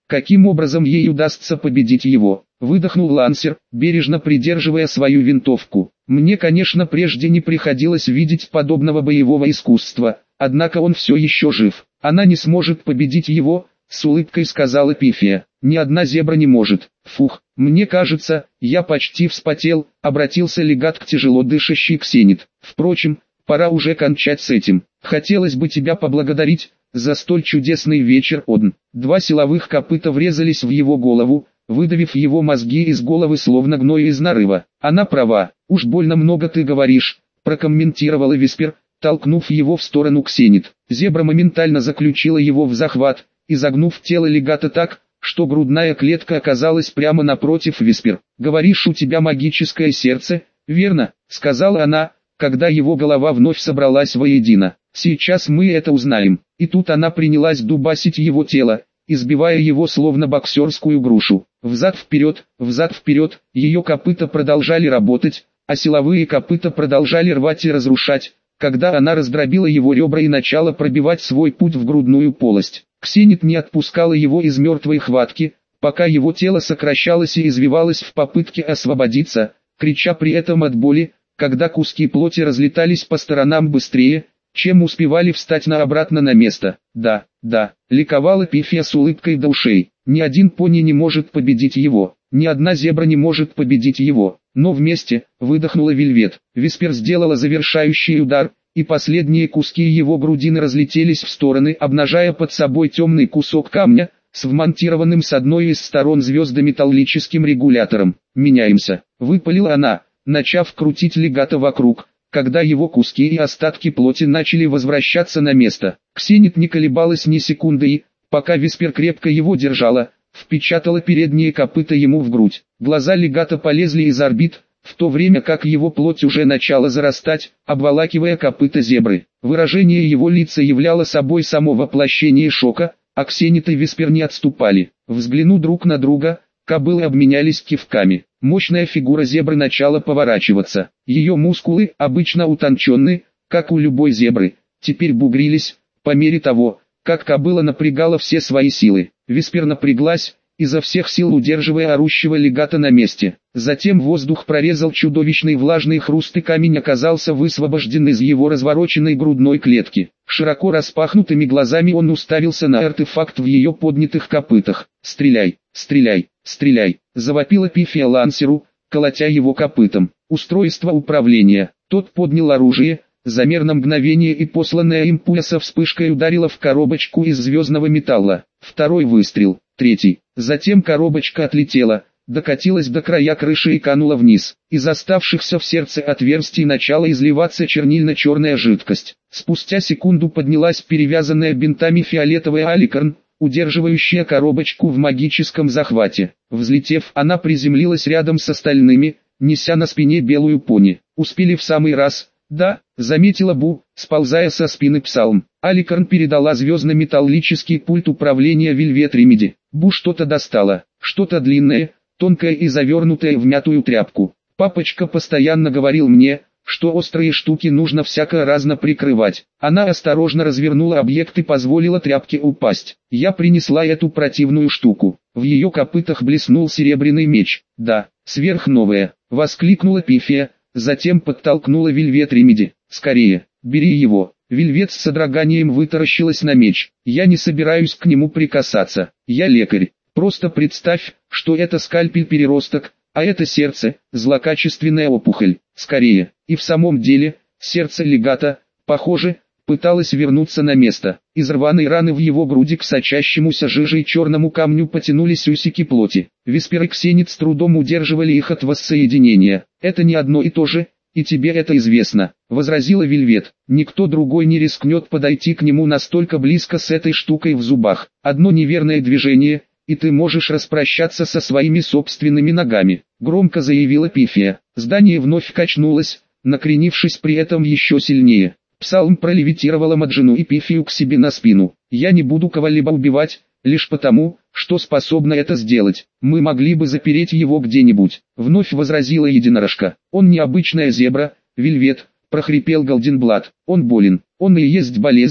Каким образом ей удастся победить его? Выдохнул Лансер, бережно придерживая свою винтовку. Мне, конечно, прежде не приходилось видеть подобного боевого искусства, однако он все еще жив. Она не сможет победить его, с улыбкой сказала Пифия. Ни одна зебра не может. Фух, мне кажется, я почти вспотел, обратился легат к тяжело дышащей Ксенит. Впрочем, пора уже кончать с этим. Хотелось бы тебя поблагодарить за столь чудесный вечер, Одн. Два силовых копыта врезались в его голову, выдавив его мозги из головы словно гной из нарыва. Она права, уж больно много ты говоришь, прокомментировала Виспер, толкнув его в сторону Ксенит. Зебра моментально заключила его в захват, изогнув тело легата так, что грудная клетка оказалась прямо напротив Виспер. «Говоришь, у тебя магическое сердце, верно?» — сказала она, когда его голова вновь собралась воедино. «Сейчас мы это узнаем». И тут она принялась дубасить его тело, избивая его словно боксерскую грушу. Взад-вперед, взад-вперед, ее копыта продолжали работать, а силовые копыта продолжали рвать и разрушать, когда она раздробила его ребра и начала пробивать свой путь в грудную полость. Ксенит не отпускала его из мертвой хватки, пока его тело сокращалось и извивалось в попытке освободиться, крича при этом от боли, когда куски плоти разлетались по сторонам быстрее, чем успевали встать на обратно на место. «Да, да», — ликовала Пифия с улыбкой до ушей, — «ни один пони не может победить его, ни одна зебра не может победить его, но вместе», — выдохнула Вельвет. Виспер сделала завершающий удар, и последние куски его грудины разлетелись в стороны, обнажая под собой темный кусок камня, с вмонтированным с одной из сторон звездометаллическим регулятором. «Меняемся», — выпалила она, начав крутить легата вокруг, когда его куски и остатки плоти начали возвращаться на место. Ксенит не колебалась ни секунды и, пока Виспер крепко его держала, впечатала передние копыта ему в грудь. Глаза легата полезли из орбит, в то время как его плоть уже начала зарастать, обволакивая копыта зебры. Выражение его лица являло собой само воплощение шока, а Ксенит и Виспер не отступали. Взглянув друг на друга, кобылы обменялись кивками. Мощная фигура зебры начала поворачиваться. Ее мускулы, обычно утонченные, как у любой зебры, теперь бугрились, по мере того, как кобыла напрягала все свои силы. Виспер напряглась, изо всех сил удерживая орущего легата на месте. Затем воздух прорезал чудовищный влажный хруст, и камень оказался высвобожден из его развороченной грудной клетки. Широко распахнутыми глазами он уставился на артефакт в ее поднятых копытах. «Стреляй, стреляй, стреляй!» — завопила Пифия Лансеру, колотя его копытом. Устройство управления. Тот поднял оружие, замер на мгновение, и посланная им пуля со вспышкой ударила в коробочку из звездного металла. Второй выстрел, третий. Затем коробочка отлетела, докатилась до края крыши и канула вниз. Из оставшихся в сердце отверстий начала изливаться чернильно-черная жидкость. Спустя секунду поднялась перевязанная бинтами фиолетовая аликарн, удерживающая коробочку в магическом захвате. Взлетев, она приземлилась рядом с остальными, неся на спине белую пони. «Успели в самый раз, да?» — заметила Бу, сползая со спины Псалм. Аликарн передала звездно-металлический пульт управления Вельвет Ремеди. Бу что-то достала, что-то длинное, тонкое и завернутое в мятую тряпку. «Папочка постоянно говорил мне, что острые штуки нужно всяко разно прикрывать». Она осторожно развернула объект и позволила тряпке упасть. «Я принесла эту противную штуку». В ее копытах блеснул серебряный меч. «Да, сверхновая», — воскликнула Пифия, затем подтолкнула Вельвет Ремеди. «Скорее, бери его». Вельвет с содроганием вытаращилась на меч. «Я не собираюсь к нему прикасаться. Я лекарь. Просто представь, что это скальпель-переросток, а это сердце, злокачественная опухоль. Скорее». И в самом деле, сердце легата, похоже, пыталось вернуться на место. Из рваной раны в его груди к сочащемуся жижей черному камню потянулись усики плоти. Виспер и Ксенит с трудом удерживали их от воссоединения. «Это не одно и то же, и тебе это известно», — возразила Вельвет. «Никто другой не рискнет подойти к нему настолько близко с этой штукой в зубах. Одно неверное движение, и ты можешь распрощаться со своими собственными ногами», — громко заявила Пифия. Здание вновь качнулось, накренившись при этом еще сильнее. Псалм пролевитировала Маджину и Пифию к себе на спину. «Я не буду кого-либо убивать, лишь потому, что способна это сделать. Мы могли бы запереть его где-нибудь», — вновь возразила единорожка. «Он не обычная зебра, Вельвет», — прохрипел Голденблат. «Он болен». «Он и есть болезнь», —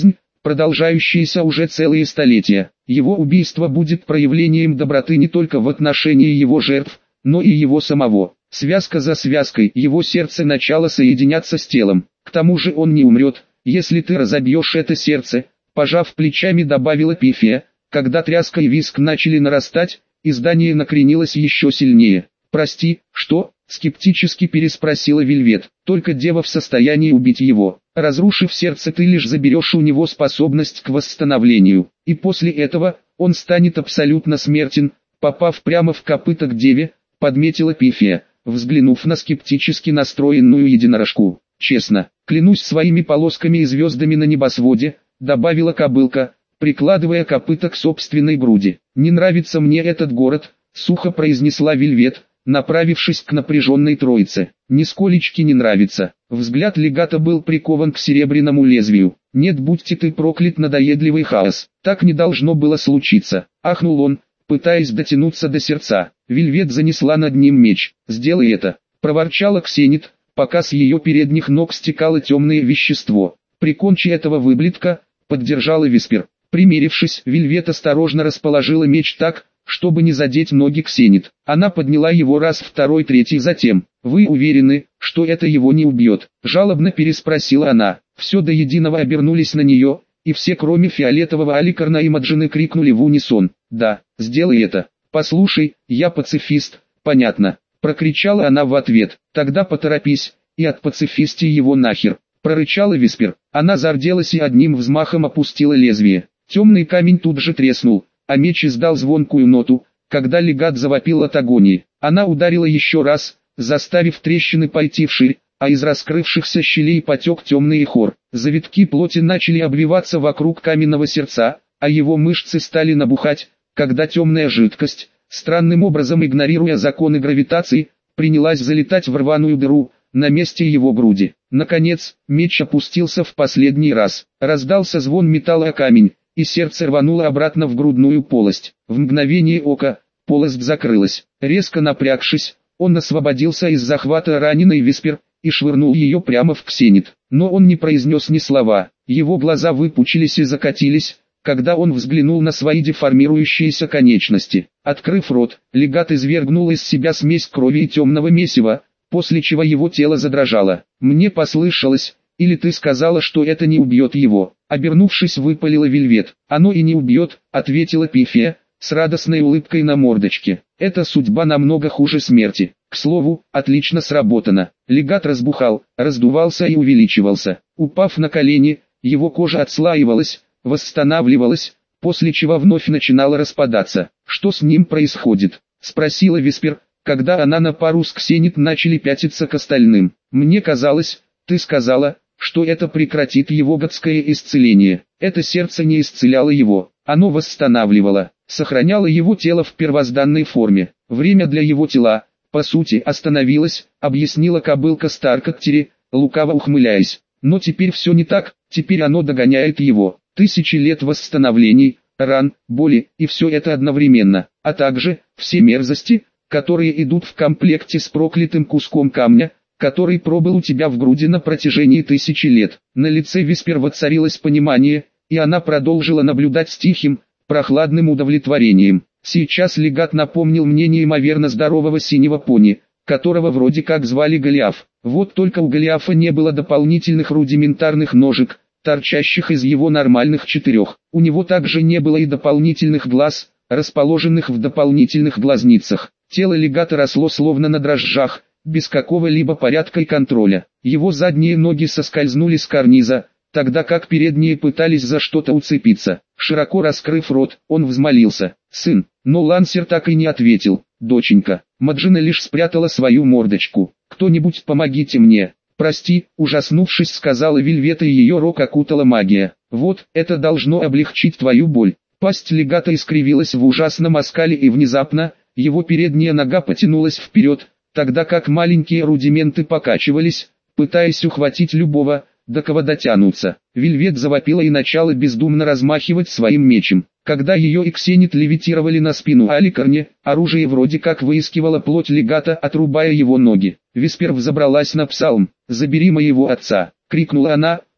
продолжающееся уже целые столетия. Его убийство будет проявлением доброты не только в отношении его жертв, но и его самого. Связка за связкой, его сердце начало соединяться с телом. К тому же он не умрет, если ты разобьешь это сердце, пожав плечами, добавила Пифия. Когда тряска и визг начали нарастать, и здание накренилось еще сильнее. «Прости, что?» — скептически переспросила Вельвет. «Только дева в состоянии убить его. Разрушив сердце, ты лишь заберешь у него способность к восстановлению, и после этого он станет абсолютно смертен, попав прямо в копыта к деве», — подметила Пифия, взглянув на скептически настроенную единорожку. «Честно, клянусь своими полосками и звездами на небосводе», — добавила кобылка, прикладывая копыта к собственной груди. «Не нравится мне этот город», — сухо произнесла Вельвет, направившись к напряженной троице. «Нисколечки не нравится». Взгляд легата был прикован к серебряному лезвию. «Нет, будьте ты проклят, надоедливый хаос. Так не должно было случиться», — ахнул он, пытаясь дотянуться до сердца. Вельвет занесла над ним меч. «Сделай это», — проворчала Ксенит, пока с ее передних ног стекало темное вещество. «Прикончи этого выблядка», — поддержала Виспер. Примерившись, Вельвет осторожно расположила меч так, чтобы не задеть ноги Ксенит. Она подняла его раз, второй, третий, затем. «Вы уверены, что это его не убьет?» — жалобно переспросила она. Все до единого обернулись на нее, и все, кроме фиолетового Аликарна и Маджины, крикнули в унисон. «Да, сделай это». «Послушай, я пацифист, понятно?» — прокричала она в ответ. «Тогда поторопись, и отпацифисти его нахер», — прорычала Виспер. Она зарделась и одним взмахом опустила лезвие. Темный камень тут же треснул, а меч издал звонкую ноту, когда легат завопил от агонии. Она ударила еще раз, заставив трещины пойти вширь, а из раскрывшихся щелей потек темный хор. Завитки плоти начали обвиваться вокруг каменного сердца, а его мышцы стали набухать, когда темная жидкость, странным образом игнорируя законы гравитации, принялась залетать в рваную дыру на месте его груди. Наконец, меч опустился в последний раз. Раздался звон металла о камень, и сердце рвануло обратно в грудную полость. В мгновение ока полость закрылась. Резко напрягшись, он освободился из захвата раненой Виспер и швырнул ее прямо в Ксенит. Но он не произнес ни слова. Его глаза выпучились и закатились, когда он взглянул на свои деформирующиеся конечности. Открыв рот, легат извергнул из себя смесь крови и темного месива, после чего его тело задрожало. «Мне послышалось, или ты сказала, что это не убьет его?» Обернувшись, выпалила Вельвет. «Оно и не убьет», — ответила Пифия, с радостной улыбкой на мордочке. «Эта судьба намного хуже смерти. К слову, отлично сработано». Легат разбухал, раздувался и увеличивался. Упав на колени, его кожа отслаивалась, восстанавливалась, после чего вновь начинала распадаться. «Что с ним происходит?» — спросила Виспер, когда она на пару с Ксенит начали пятиться к остальным. «Мне казалось, ты сказала, что это прекратит его гадское исцеление». Это сердце не исцеляло его, оно восстанавливало, сохраняло его тело в первозданной форме. Время для его тела, по сути, остановилось, объяснила кобылка Старкоттери, лукаво ухмыляясь. Но теперь все не так, теперь оно догоняет его. Тысячи лет восстановлений, ран, боли, и все это одновременно, а также все мерзости, которые идут в комплекте с проклятым куском камня, который пробыл у тебя в груди на протяжении тысячи лет. На лице Виспер воцарилось понимание, и она продолжила наблюдать с тихим, прохладным удовлетворением. Сейчас легат напомнил мне неимоверно здорового синего пони, которого вроде как звали Голиаф. Вот только у Голиафа не было дополнительных рудиментарных ножек, торчащих из его нормальных четырех. У него также не было и дополнительных глаз, расположенных в дополнительных глазницах. Тело легата росло словно на дрожжах, без какого-либо порядка и контроля. Его задние ноги соскользнули с карниза, тогда как передние пытались за что-то уцепиться. Широко раскрыв рот, он взмолился: «Сын». Но Лансер так и не ответил. «Доченька». Маджина лишь спрятала свою мордочку. «Кто-нибудь помогите мне». «Прости», ужаснувшись, сказала Вельвета, и ее рог окутала магия. «Вот, это должно облегчить твою боль». Пасть легата искривилась в ужасном оскале, и внезапно его передняя нога потянулась вперед, тогда как маленькие рудименты покачивались, пытаясь ухватить любого, до кого дотянуться. Вельвет завопила и начала бездумно размахивать своим мечем. Когда ее и Ксенит левитировали на спину Аликарне, оружие вроде как выискивало плоть легата, отрубая его ноги. Виспер взобралась на псалм. «Забери моего отца!» — крикнула она,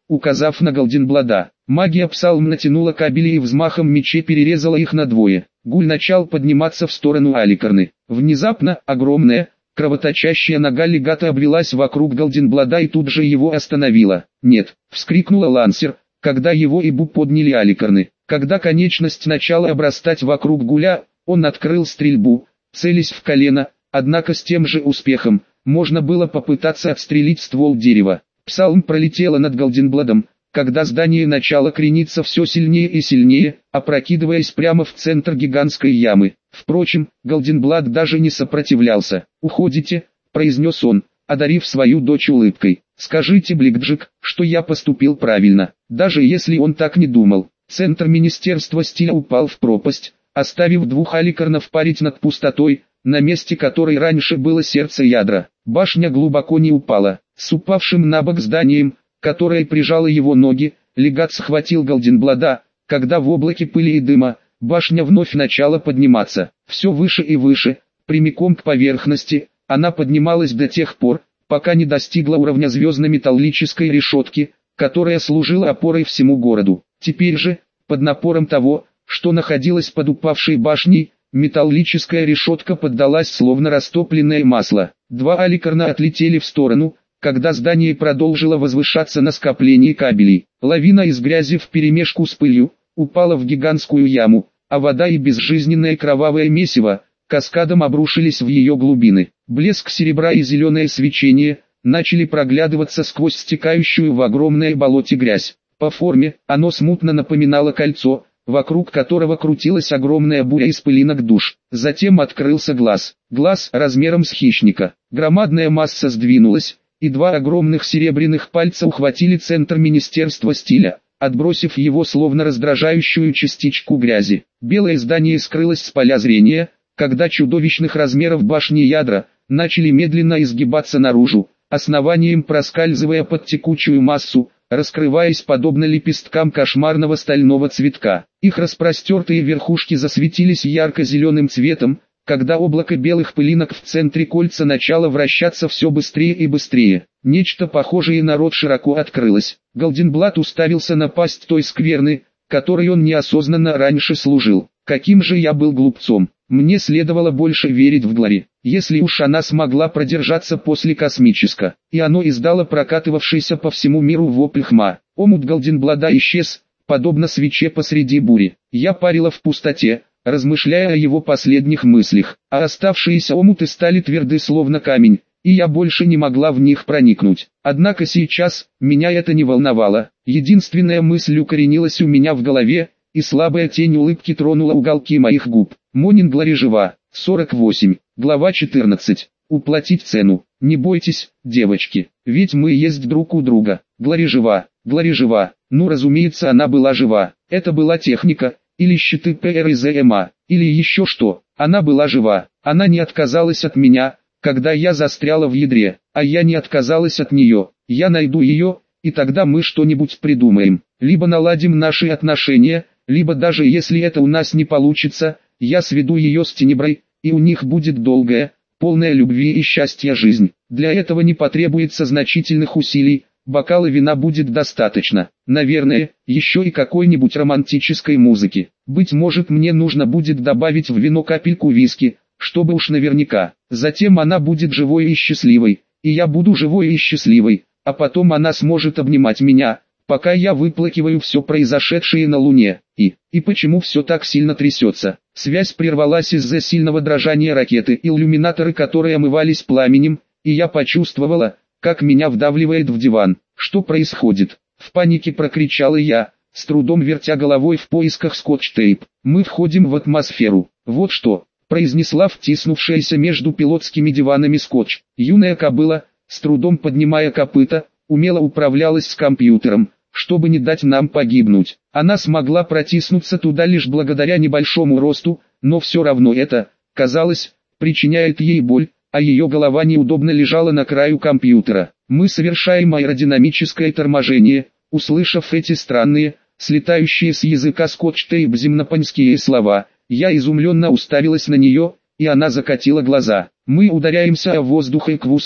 указав на Галдинблада. Магия Псалм натянула кабели и взмахом мечей перерезала их надвое. Гуль начал подниматься в сторону Аликарны. Внезапно, огромная, кровоточащая нога легата обвелась вокруг Галдинблада и тут же его остановила. «Нет!» — вскрикнула Лансер, когда его ибу подняли Аликарны. Когда конечность начала обрастать вокруг Гуля, он открыл стрельбу, целясь в колено, однако с тем же успехом, можно было попытаться отстрелить ствол дерева. Псалм пролетела над Галдинбладом, когда здание начало крениться все сильнее и сильнее, опрокидываясь прямо в центр гигантской ямы. Впрочем, Галдинблад даже не сопротивлялся. «Уходите», — произнес он, одарив свою дочь улыбкой. «Скажите Бликджик, что я поступил правильно». Даже если он так не думал, центр Министерства стиля упал в пропасть, оставив двух Аликарнов парить над пустотой, на месте которой раньше было сердце ядра. Башня глубоко не упала. С упавшим на бок зданием, которое прижало его ноги, легат схватил Галдинблада, когда в облаке пыли и дыма, башня вновь начала подниматься. Все выше и выше, прямиком к поверхности, она поднималась до тех пор, пока не достигла уровня звездно-металлической решетки, которая служила опорой всему городу. Теперь же, под напором того, что находилось под упавшей башней, металлическая решетка поддалась словно растопленное масло. Два Аликарна отлетели в сторону, когда здание продолжило возвышаться на скоплении кабелей. Лавина из грязи вперемешку с пылью упала в гигантскую яму, а вода и безжизненное кровавое месиво каскадом обрушились в ее глубины. Блеск серебра и зеленое свечение начали проглядываться сквозь стекающую в огромное болоте грязь. По форме оно смутно напоминало кольцо, вокруг которого крутилась огромная буря из пылинок душ. Затем открылся глаз. Глаз размером с хищника. Громадная масса сдвинулась, и два огромных серебряных пальца ухватили центр Министерства стиля, отбросив его словно раздражающую частичку грязи. Белое здание скрылось с поля зрения, когда чудовищных размеров башни ядра начали медленно изгибаться наружу, основанием проскальзывая под текучую массу, раскрываясь подобно лепесткам кошмарного стального цветка. Их распростертые верхушки засветились ярко-зеленым цветом, когда облако белых пылинок в центре кольца начало вращаться все быстрее и быстрее. Нечто похожее на рот широко открылось. Галдинблад уставился на пасть той скверны, которой он неосознанно раньше служил. Каким же я был глупцом. Мне следовало больше верить в Глори. Если уж она смогла продержаться после космического, и оно издало прокатывавшийся по всему миру вопль хма. Омут Галдинблада исчез, подобно свече посреди бури. Я парила в пустоте, размышляя о его последних мыслях, а оставшиеся омуты стали тверды словно камень, и я больше не могла в них проникнуть. Однако сейчас, меня это не волновало. Единственная мысль укоренилась у меня в голове, и слабая тень улыбки тронула уголки моих губ. Монин Глори жива. сорок восемь. Глава четырнадцать. Уплатить цену. Не бойтесь, девочки, ведь мы есть друг у друга. Глори жива. Глори жива. Ну, разумеется, она была жива. Это была техника, или щиты ПРЗМА, или еще что. Она была жива. Она не отказалась от меня, когда я застряла в ядре, а я не отказалась от нее. Я найду ее, и тогда мы что-нибудь придумаем. Либо наладим наши отношения, либо даже если это у нас не получится, я сведу ее с Тенеброй, и у них будет долгая, полная любви и счастья жизнь. Для этого не потребуется значительных усилий, бокала вина будет достаточно. Наверное, еще и какой-нибудь романтической музыки. Быть может, мне нужно будет добавить в вино капельку виски, чтобы уж наверняка. Затем она будет живой и счастливой, и я буду живой и счастливой, а потом она сможет обнимать меня, пока я выплакиваю все произошедшее на Луне. И, и почему все так сильно трясется? Связь прервалась из-за сильного дрожания ракеты, иллюминаторы которой омывались пламенем, и я почувствовала, как меня вдавливает в диван. Что происходит? В панике прокричала я, с трудом вертя головой в поисках скотч-тейп. Мы входим в атмосферу. Вот что, произнесла втиснувшаяся между пилотскими диванами скотч. Юная кобыла, с трудом поднимая копыта, умело управлялась с компьютером, чтобы не дать нам погибнуть. Она смогла протиснуться туда лишь благодаря небольшому росту, но все равно это, казалось, причиняет ей боль, а ее голова неудобно лежала на краю компьютера. Мы совершаем аэродинамическое торможение, услышав эти странные, слетающие с языка скотч-тейп земнопанские слова. Я изумленно уставилась на нее, и она закатила глаза. Мы ударяемся о воздух Эквуса,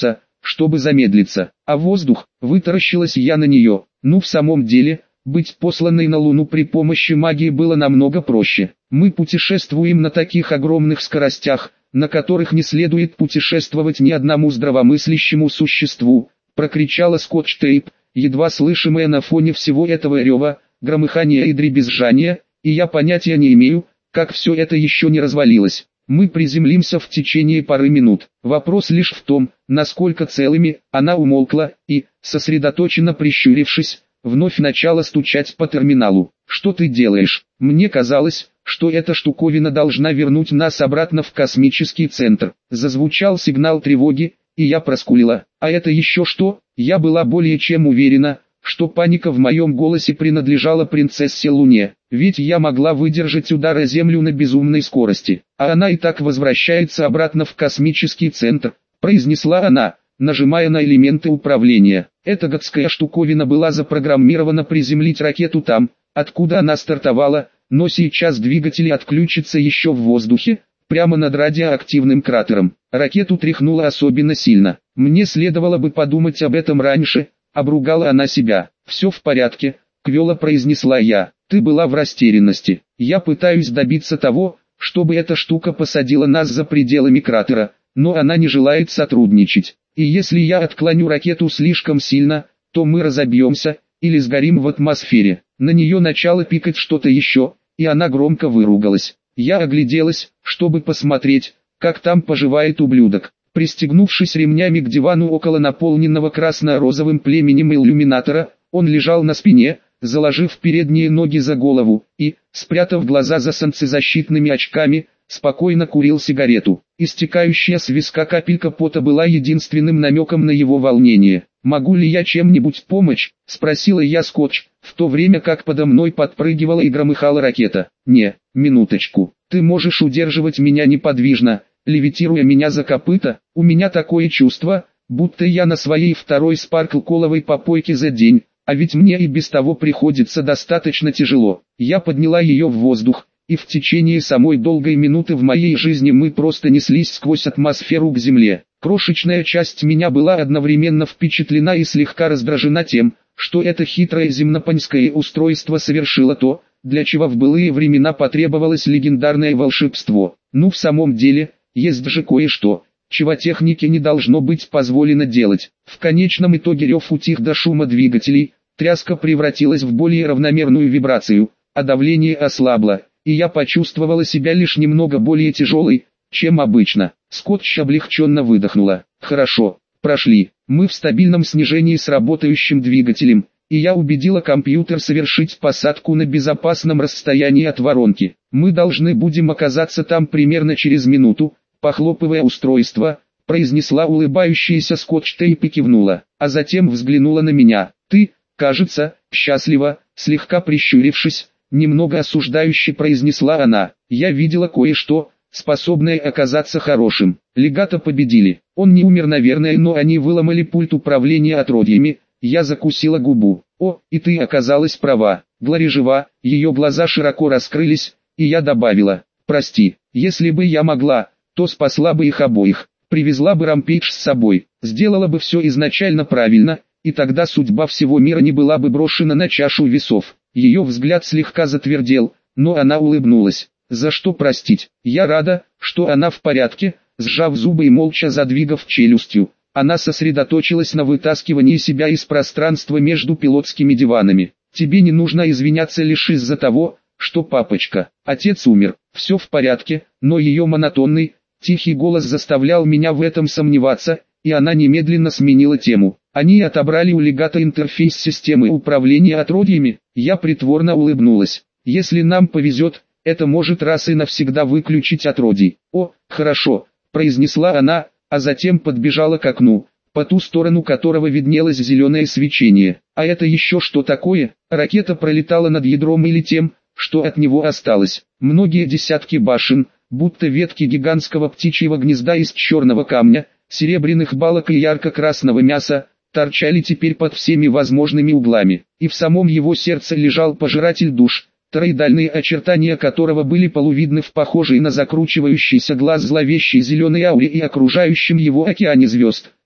чтобы замедлиться. А воздух, вытаращилась я на нее. Ну в самом деле, быть посланной на Луну при помощи магии было намного проще. Мы путешествуем на таких огромных скоростях, на которых не следует путешествовать ни одному здравомыслящему существу, прокричала Скотч-Тейп, едва слышимая на фоне всего этого рева, громыхания и дребезжания, и я понятия не имею, как все это еще не развалилось. Мы приземлимся в течение пары минут. Вопрос лишь в том, насколько целыми. Она умолкла и, сосредоточенно прищурившись, вновь начала стучать по терминалу. «Что ты делаешь?» Мне казалось, что эта штуковина должна вернуть нас обратно в космический центр. Зазвучал сигнал тревоги, и я проскулила. «А это еще что?» Я была более чем уверена, что паника в моем голосе принадлежала принцессе Луне, ведь я могла выдержать удар о Землю на безумной скорости, а она и так возвращается обратно в космический центр, произнесла она, нажимая на элементы управления. Эта гадская штуковина была запрограммирована приземлить ракету там, откуда она стартовала, но сейчас двигатели отключатся еще в воздухе, прямо над радиоактивным кратером. Ракету тряхнуло особенно сильно. Мне следовало бы подумать об этом раньше. Обругала она себя. «Все в порядке», — квело произнесла я. «Ты была в растерянности. Я пытаюсь добиться того, чтобы эта штука посадила нас за пределами кратера, но она не желает сотрудничать. И если я отклоню ракету слишком сильно, то мы разобьемся, или сгорим в атмосфере». На нее начало пикать что-то еще, и она громко выругалась. Я огляделась, чтобы посмотреть, как там поживает ублюдок. Пристегнувшись ремнями к дивану около наполненного красно-розовым племенем иллюминатора, он лежал на спине, заложив передние ноги за голову, и, спрятав глаза за солнцезащитными очками, спокойно курил сигарету. Истекающая с виска капелька пота была единственным намеком на его волнение. «Могу ли я чем-нибудь помочь?» – спросила я Скотч, в то время как подо мной подпрыгивала и громыхала ракета. «Не, минуточку, ты можешь удерживать меня неподвижно, левитируя меня за копыта. У меня такое чувство, будто я на своей второй спаркл-коловой попойке за день, а ведь мне и без того приходится достаточно тяжело». Я подняла ее в воздух, и в течение самой долгой минуты в моей жизни мы просто неслись сквозь атмосферу к земле. Крошечная часть меня была одновременно впечатлена и слегка раздражена тем, что это хитрое земнопанское устройство совершило то, для чего в былые времена потребовалось легендарное волшебство. Ну в самом деле, есть же кое-что, чего технике не должно быть позволено делать. В конечном итоге рев утих до шума двигателей, тряска превратилась в более равномерную вибрацию, а давление ослабло, и я почувствовала себя лишь немного более тяжелой, чем обычно. Скотч облегченно выдохнула. «Хорошо, прошли. Мы в стабильном снижении с работающим двигателем, и я убедила компьютер совершить посадку на безопасном расстоянии от воронки. Мы должны будем оказаться там примерно через минуту», похлопывая устройство, произнесла улыбающаяся Скотч-Тейп и кивнула, а затем взглянула на меня. «Ты, кажется, счастлива», слегка прищурившись, немного осуждающе произнесла она. «Я видела кое-что, способное оказаться хорошим. Легато победили. Он не умер, наверное, но они выломали пульт управления отродьями». Я закусила губу. «О, и ты оказалась права. Глори жива». Ее глаза широко раскрылись, и я добавила: «Прости, если бы я могла, то спасла бы их обоих, привезла бы Рампейдж с собой, сделала бы все изначально правильно, и тогда судьба всего мира не была бы брошена на чашу весов». Ее взгляд слегка затвердел, но она улыбнулась. «За что простить? Я рада, что она в порядке». Сжав зубы и молча задвигав челюстью, она сосредоточилась на вытаскивании себя из пространства между пилотскими диванами. «Тебе не нужно извиняться лишь из-за того, что папочка, отец умер. Все в порядке», но ее монотонный, тихий голос заставлял меня в этом сомневаться, и она немедленно сменила тему. «Они отобрали у Легато интерфейс системы управления отродьями». Я притворно улыбнулась. «Если нам повезет, это может раз и навсегда выключить отродий». «О, хорошо», произнесла она, а затем подбежала к окну, по ту сторону которого виднелось зеленое свечение. «А это еще что такое?» Ракета пролетала над ядром или тем, что от него осталось. Многие десятки башен, будто ветки гигантского птичьего гнезда из черного камня, серебряных балок и ярко-красного мяса, торчали теперь под всеми возможными углами. И в самом его сердце лежал пожиратель душ, тороидальные очертания которого были полувидны в похожей на закручивающийся глаз зловещей зеленой ауре и окружающем его океане звезд.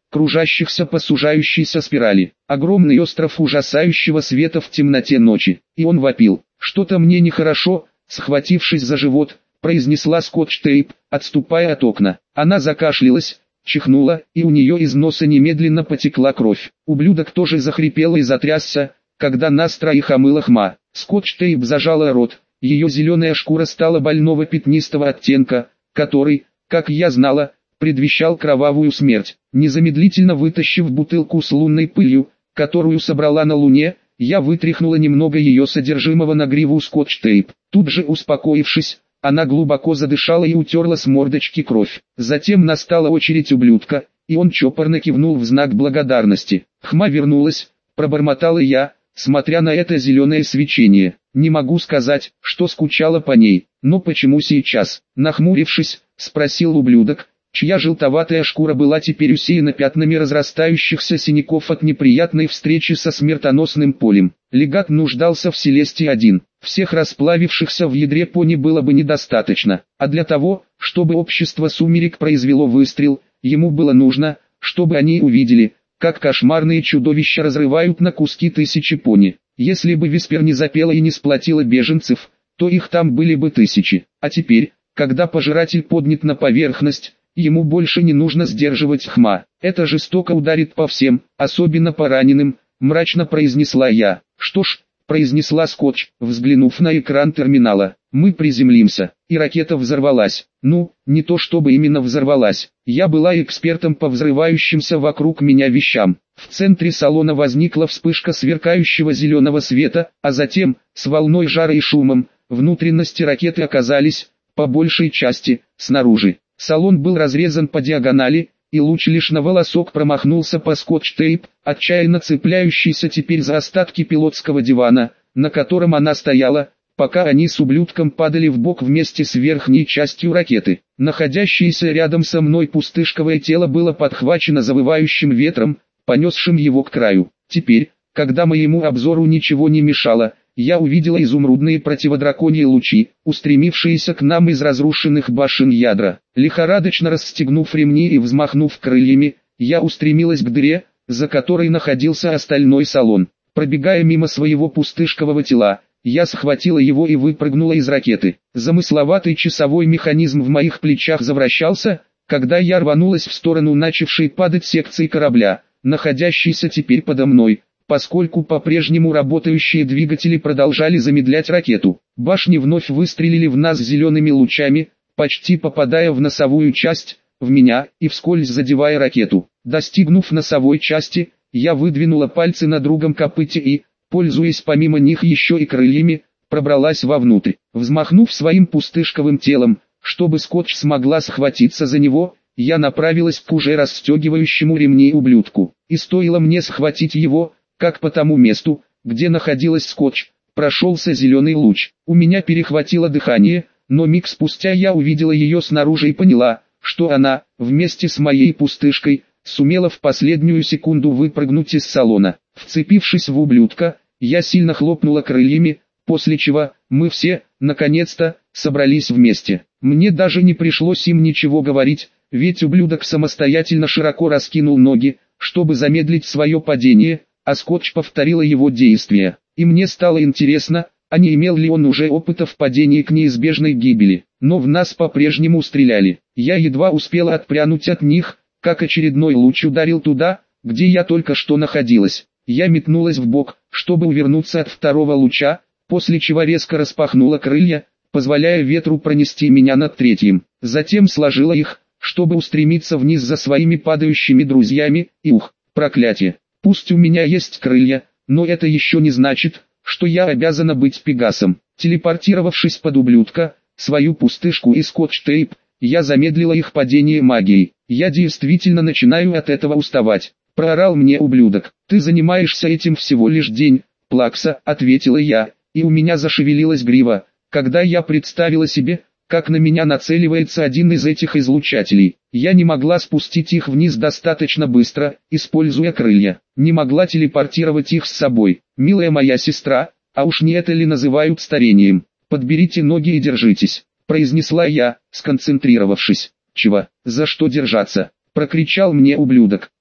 кружащихся по сужающейся спирали. Огромный остров ужасающего света в темноте ночи. И он вопил. «Что-то мне нехорошо», схватившись за живот, произнесла скотч-тейп, отступая от окна. Она закашлялась, чихнула, и у нее из носа немедленно потекла кровь. Ублюдок тоже захрипел и затрясся, когда нас троих омыла хма. Скотч-тейп зажала рот, ее зеленая шкура стала больного пятнистого оттенка, который, как я знала, предвещал кровавую смерть. Незамедлительно вытащив бутылку с лунной пылью, которую собрала на луне, я вытряхнула немного ее содержимого на гриву скотч-тейп. Тут же успокоившись, она глубоко задышала и утерла с мордочки кровь. Затем настала очередь ублюдка, и он чопорно кивнул в знак благодарности. Хма вернулась, пробормотала я, смотря на это зеленое свечение. Не могу сказать, что скучала по ней, но почему сейчас? Нахмурившись, спросил ублюдок, чья желтоватая шкура была теперь усеяна пятнами разрастающихся синяков от неприятной встречи со смертоносным полем. Легат нуждался в Селесте один. Всех расплавившихся в ядре пони было бы недостаточно, а для того, чтобы общество сумерек произвело выстрел, ему было нужно, чтобы они увидели, как кошмарные чудовища разрывают на куски тысячи пони. Если бы Виспер не запела и не сплотила беженцев, то их там были бы тысячи. А теперь, когда пожиратель поднят на поверхность, ему больше не нужно сдерживать хма. Это жестоко ударит по всем, особенно по раненым, мрачно произнесла я. Что ж, произнесла Скотч, взглянув на экран терминала. Мы приземлимся, и ракета взорвалась. Ну, не то чтобы именно взорвалась. Я была экспертом по взрывающимся вокруг меня вещам. В центре салона возникла вспышка сверкающего зеленого света, а затем, с волной жара и шумом, внутренности ракеты оказались, по большей части, снаружи. Салон был разрезан по диагонали, и луч лишь на волосок промахнулся по скотч-тейп, отчаянно цепляющийся теперь за остатки пилотского дивана, на котором она стояла, пока они с ублюдком падали в бок вместе с верхней частью ракеты. Находящееся рядом со мной пустышковое тело было подхвачено завывающим ветром, понесшим его к краю. Теперь, когда моему обзору ничего не мешало, я увидела изумрудные противодраконьи лучи, устремившиеся к нам из разрушенных башен ядра. Лихорадочно расстегнув ремни и взмахнув крыльями, я устремилась к дыре, за которой находился остальной салон. Пробегая мимо своего пустышкового тела, я схватила его и выпрыгнула из ракеты. Замысловатый часовой механизм в моих плечах завращался, когда я рванулась в сторону начавшей падать секции корабля, находящейся теперь подо мной, поскольку по-прежнему работающие двигатели продолжали замедлять ракету. Башни вновь выстрелили в нас зелеными лучами, почти попадая в носовую часть, в меня, и вскользь задевая ракету. Достигнув носовой части, я выдвинула пальцы на другом копыте и, пользуясь помимо них еще и крыльями, пробралась вовнутрь. Взмахнув своим пустышковым телом, чтобы Скотч смогла схватиться за него, я направилась к уже расстегивающему ремни ублюдку. И стоило мне схватить его, как по тому месту, где находилась Скотч, прошелся зеленый луч. У меня перехватило дыхание, но миг спустя я увидела ее снаружи и поняла, что она, вместе с моей пустышкой, сумела в последнюю секунду выпрыгнуть из салона. Вцепившись в ублюдка, я сильно хлопнула крыльями, после чего мы все, наконец-то, собрались вместе. Мне даже не пришлось им ничего говорить, ведь ублюдок самостоятельно широко раскинул ноги, чтобы замедлить свое падение, а Скотч повторила его действия. И мне стало интересно, а не имел ли он уже опыта в падении к неизбежной гибели. Но в нас по-прежнему стреляли. Я едва успела отпрянуть от них, как очередной луч ударил туда, где я только что находилась. Я метнулась вбок, чтобы увернуться от второго луча, после чего резко распахнула крылья, позволяя ветру пронести меня над третьим. Затем сложила их, чтобы устремиться вниз за своими падающими друзьями, и ух, проклятие. Пусть у меня есть крылья, но это еще не значит, что я обязана быть Пегасом. Телепортировавшись под ублюдка, свою пустышку и скотч-тейп, я замедлила их падение магией. Я действительно начинаю от этого уставать. Проорал мне ублюдок. Ты занимаешься этим всего лишь день, Плакса, ответила я, и у меня зашевелилась грива, когда я представила себе, как на меня нацеливается один из этих излучателей. Я не могла спустить их вниз достаточно быстро, используя крылья. Не могла телепортировать их с собой. Милая моя сестра, а уж не это ли называют старением? Подберите ноги и держитесь, произнесла я, сконцентрировавшись. Чего? За что держаться? Прокричал мне ублюдок.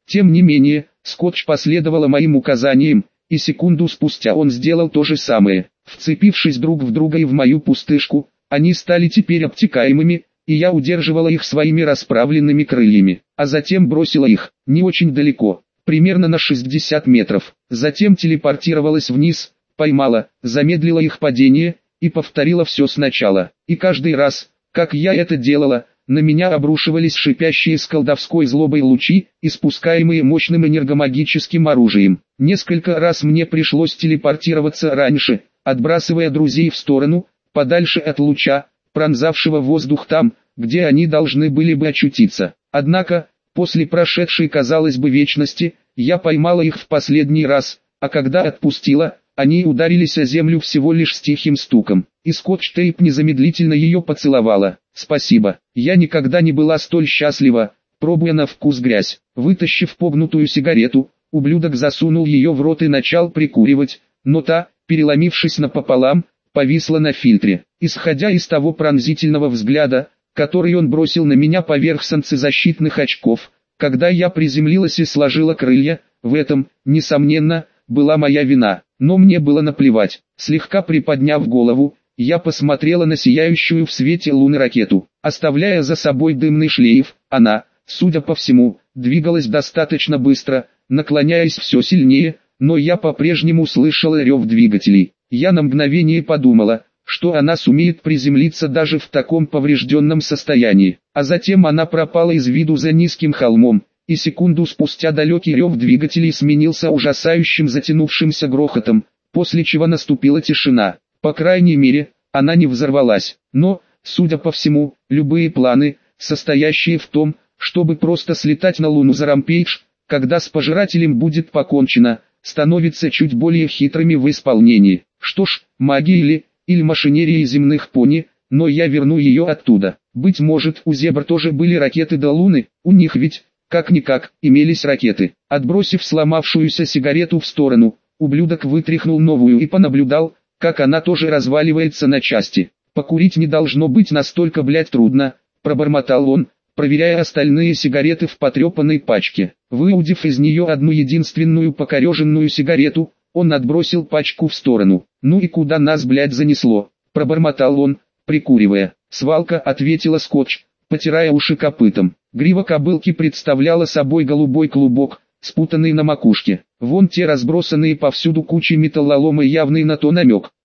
Тем не менее, Скотч последовала моим указаниям, и секунду спустя он сделал то же самое. Вцепившись друг в друга и в мою пустышку, они стали теперь обтекаемыми, и я удерживала их своими расправленными крыльями, а затем бросила их, не очень далеко, примерно на шестьдесят метров. Затем телепортировалась вниз, поймала, замедлила их падение, и повторила все сначала. И каждый раз, как я это делала, на меня обрушивались шипящие с колдовской злобой лучи, испускаемые мощным энергомагическим оружием. Несколько раз мне пришлось телепортироваться раньше, отбрасывая друзей в сторону, подальше от луча, пронзавшего воздух там, где они должны были бы очутиться. Однако, после прошедшей, казалось бы, вечности, я поймала их в последний раз, а когда отпустила, они ударились о землю всего лишь с тихим стуком, и Скотч-Тейп незамедлительно ее поцеловала. Спасибо, я никогда не была столь счастлива, пробуя на вкус грязь. Вытащив погнутую сигарету, ублюдок засунул ее в рот и начал прикуривать, но та, переломившись напополам, повисла на фильтре. Исходя из того пронзительного взгляда, который он бросил на меня поверх солнцезащитных очков, когда я приземлилась и сложила крылья, в этом, несомненно, была моя вина, но мне было наплевать. Слегка приподняв голову, я посмотрела на сияющую в свете луны ракету. Оставляя за собой дымный шлейф, она, судя по всему, двигалась достаточно быстро, наклоняясь все сильнее, но я по-прежнему слышала рев двигателей. Я на мгновение подумала, что она сумеет приземлиться даже в таком поврежденном состоянии. А затем она пропала из виду за низким холмом, и секунду спустя далекий рев двигателей сменился ужасающим затянувшимся грохотом, после чего наступила тишина. По крайней мере, она не взорвалась. Но, судя по всему, любые планы, состоящие в том, чтобы просто слетать на Луну за Рампейдж, когда с пожирателем будет покончено, становятся чуть более хитрыми в исполнении. Что ж, магия или, или машинерия земных пони, но я верну ее оттуда. Быть может, у зебр тоже были ракеты до Луны, у них ведь, как-никак, имелись ракеты. Отбросив сломавшуюся сигарету в сторону, ублюдок вытряхнул новую и понаблюдал, как она тоже разваливается на части. «Покурить не должно быть настолько, блядь, трудно», — пробормотал он, проверяя остальные сигареты в потрепанной пачке. Выудив из нее одну единственную покореженную сигарету, он отбросил пачку в сторону. «Ну и куда нас, блядь, занесло?» — пробормотал он, прикуривая. «Свалка», — ответила Скотч, потирая уши копытом. Грива кобылки представляла собой голубой клубок, спутанный на макушке. Вон те разбросанные повсюду кучи металлолома, явный на то намек.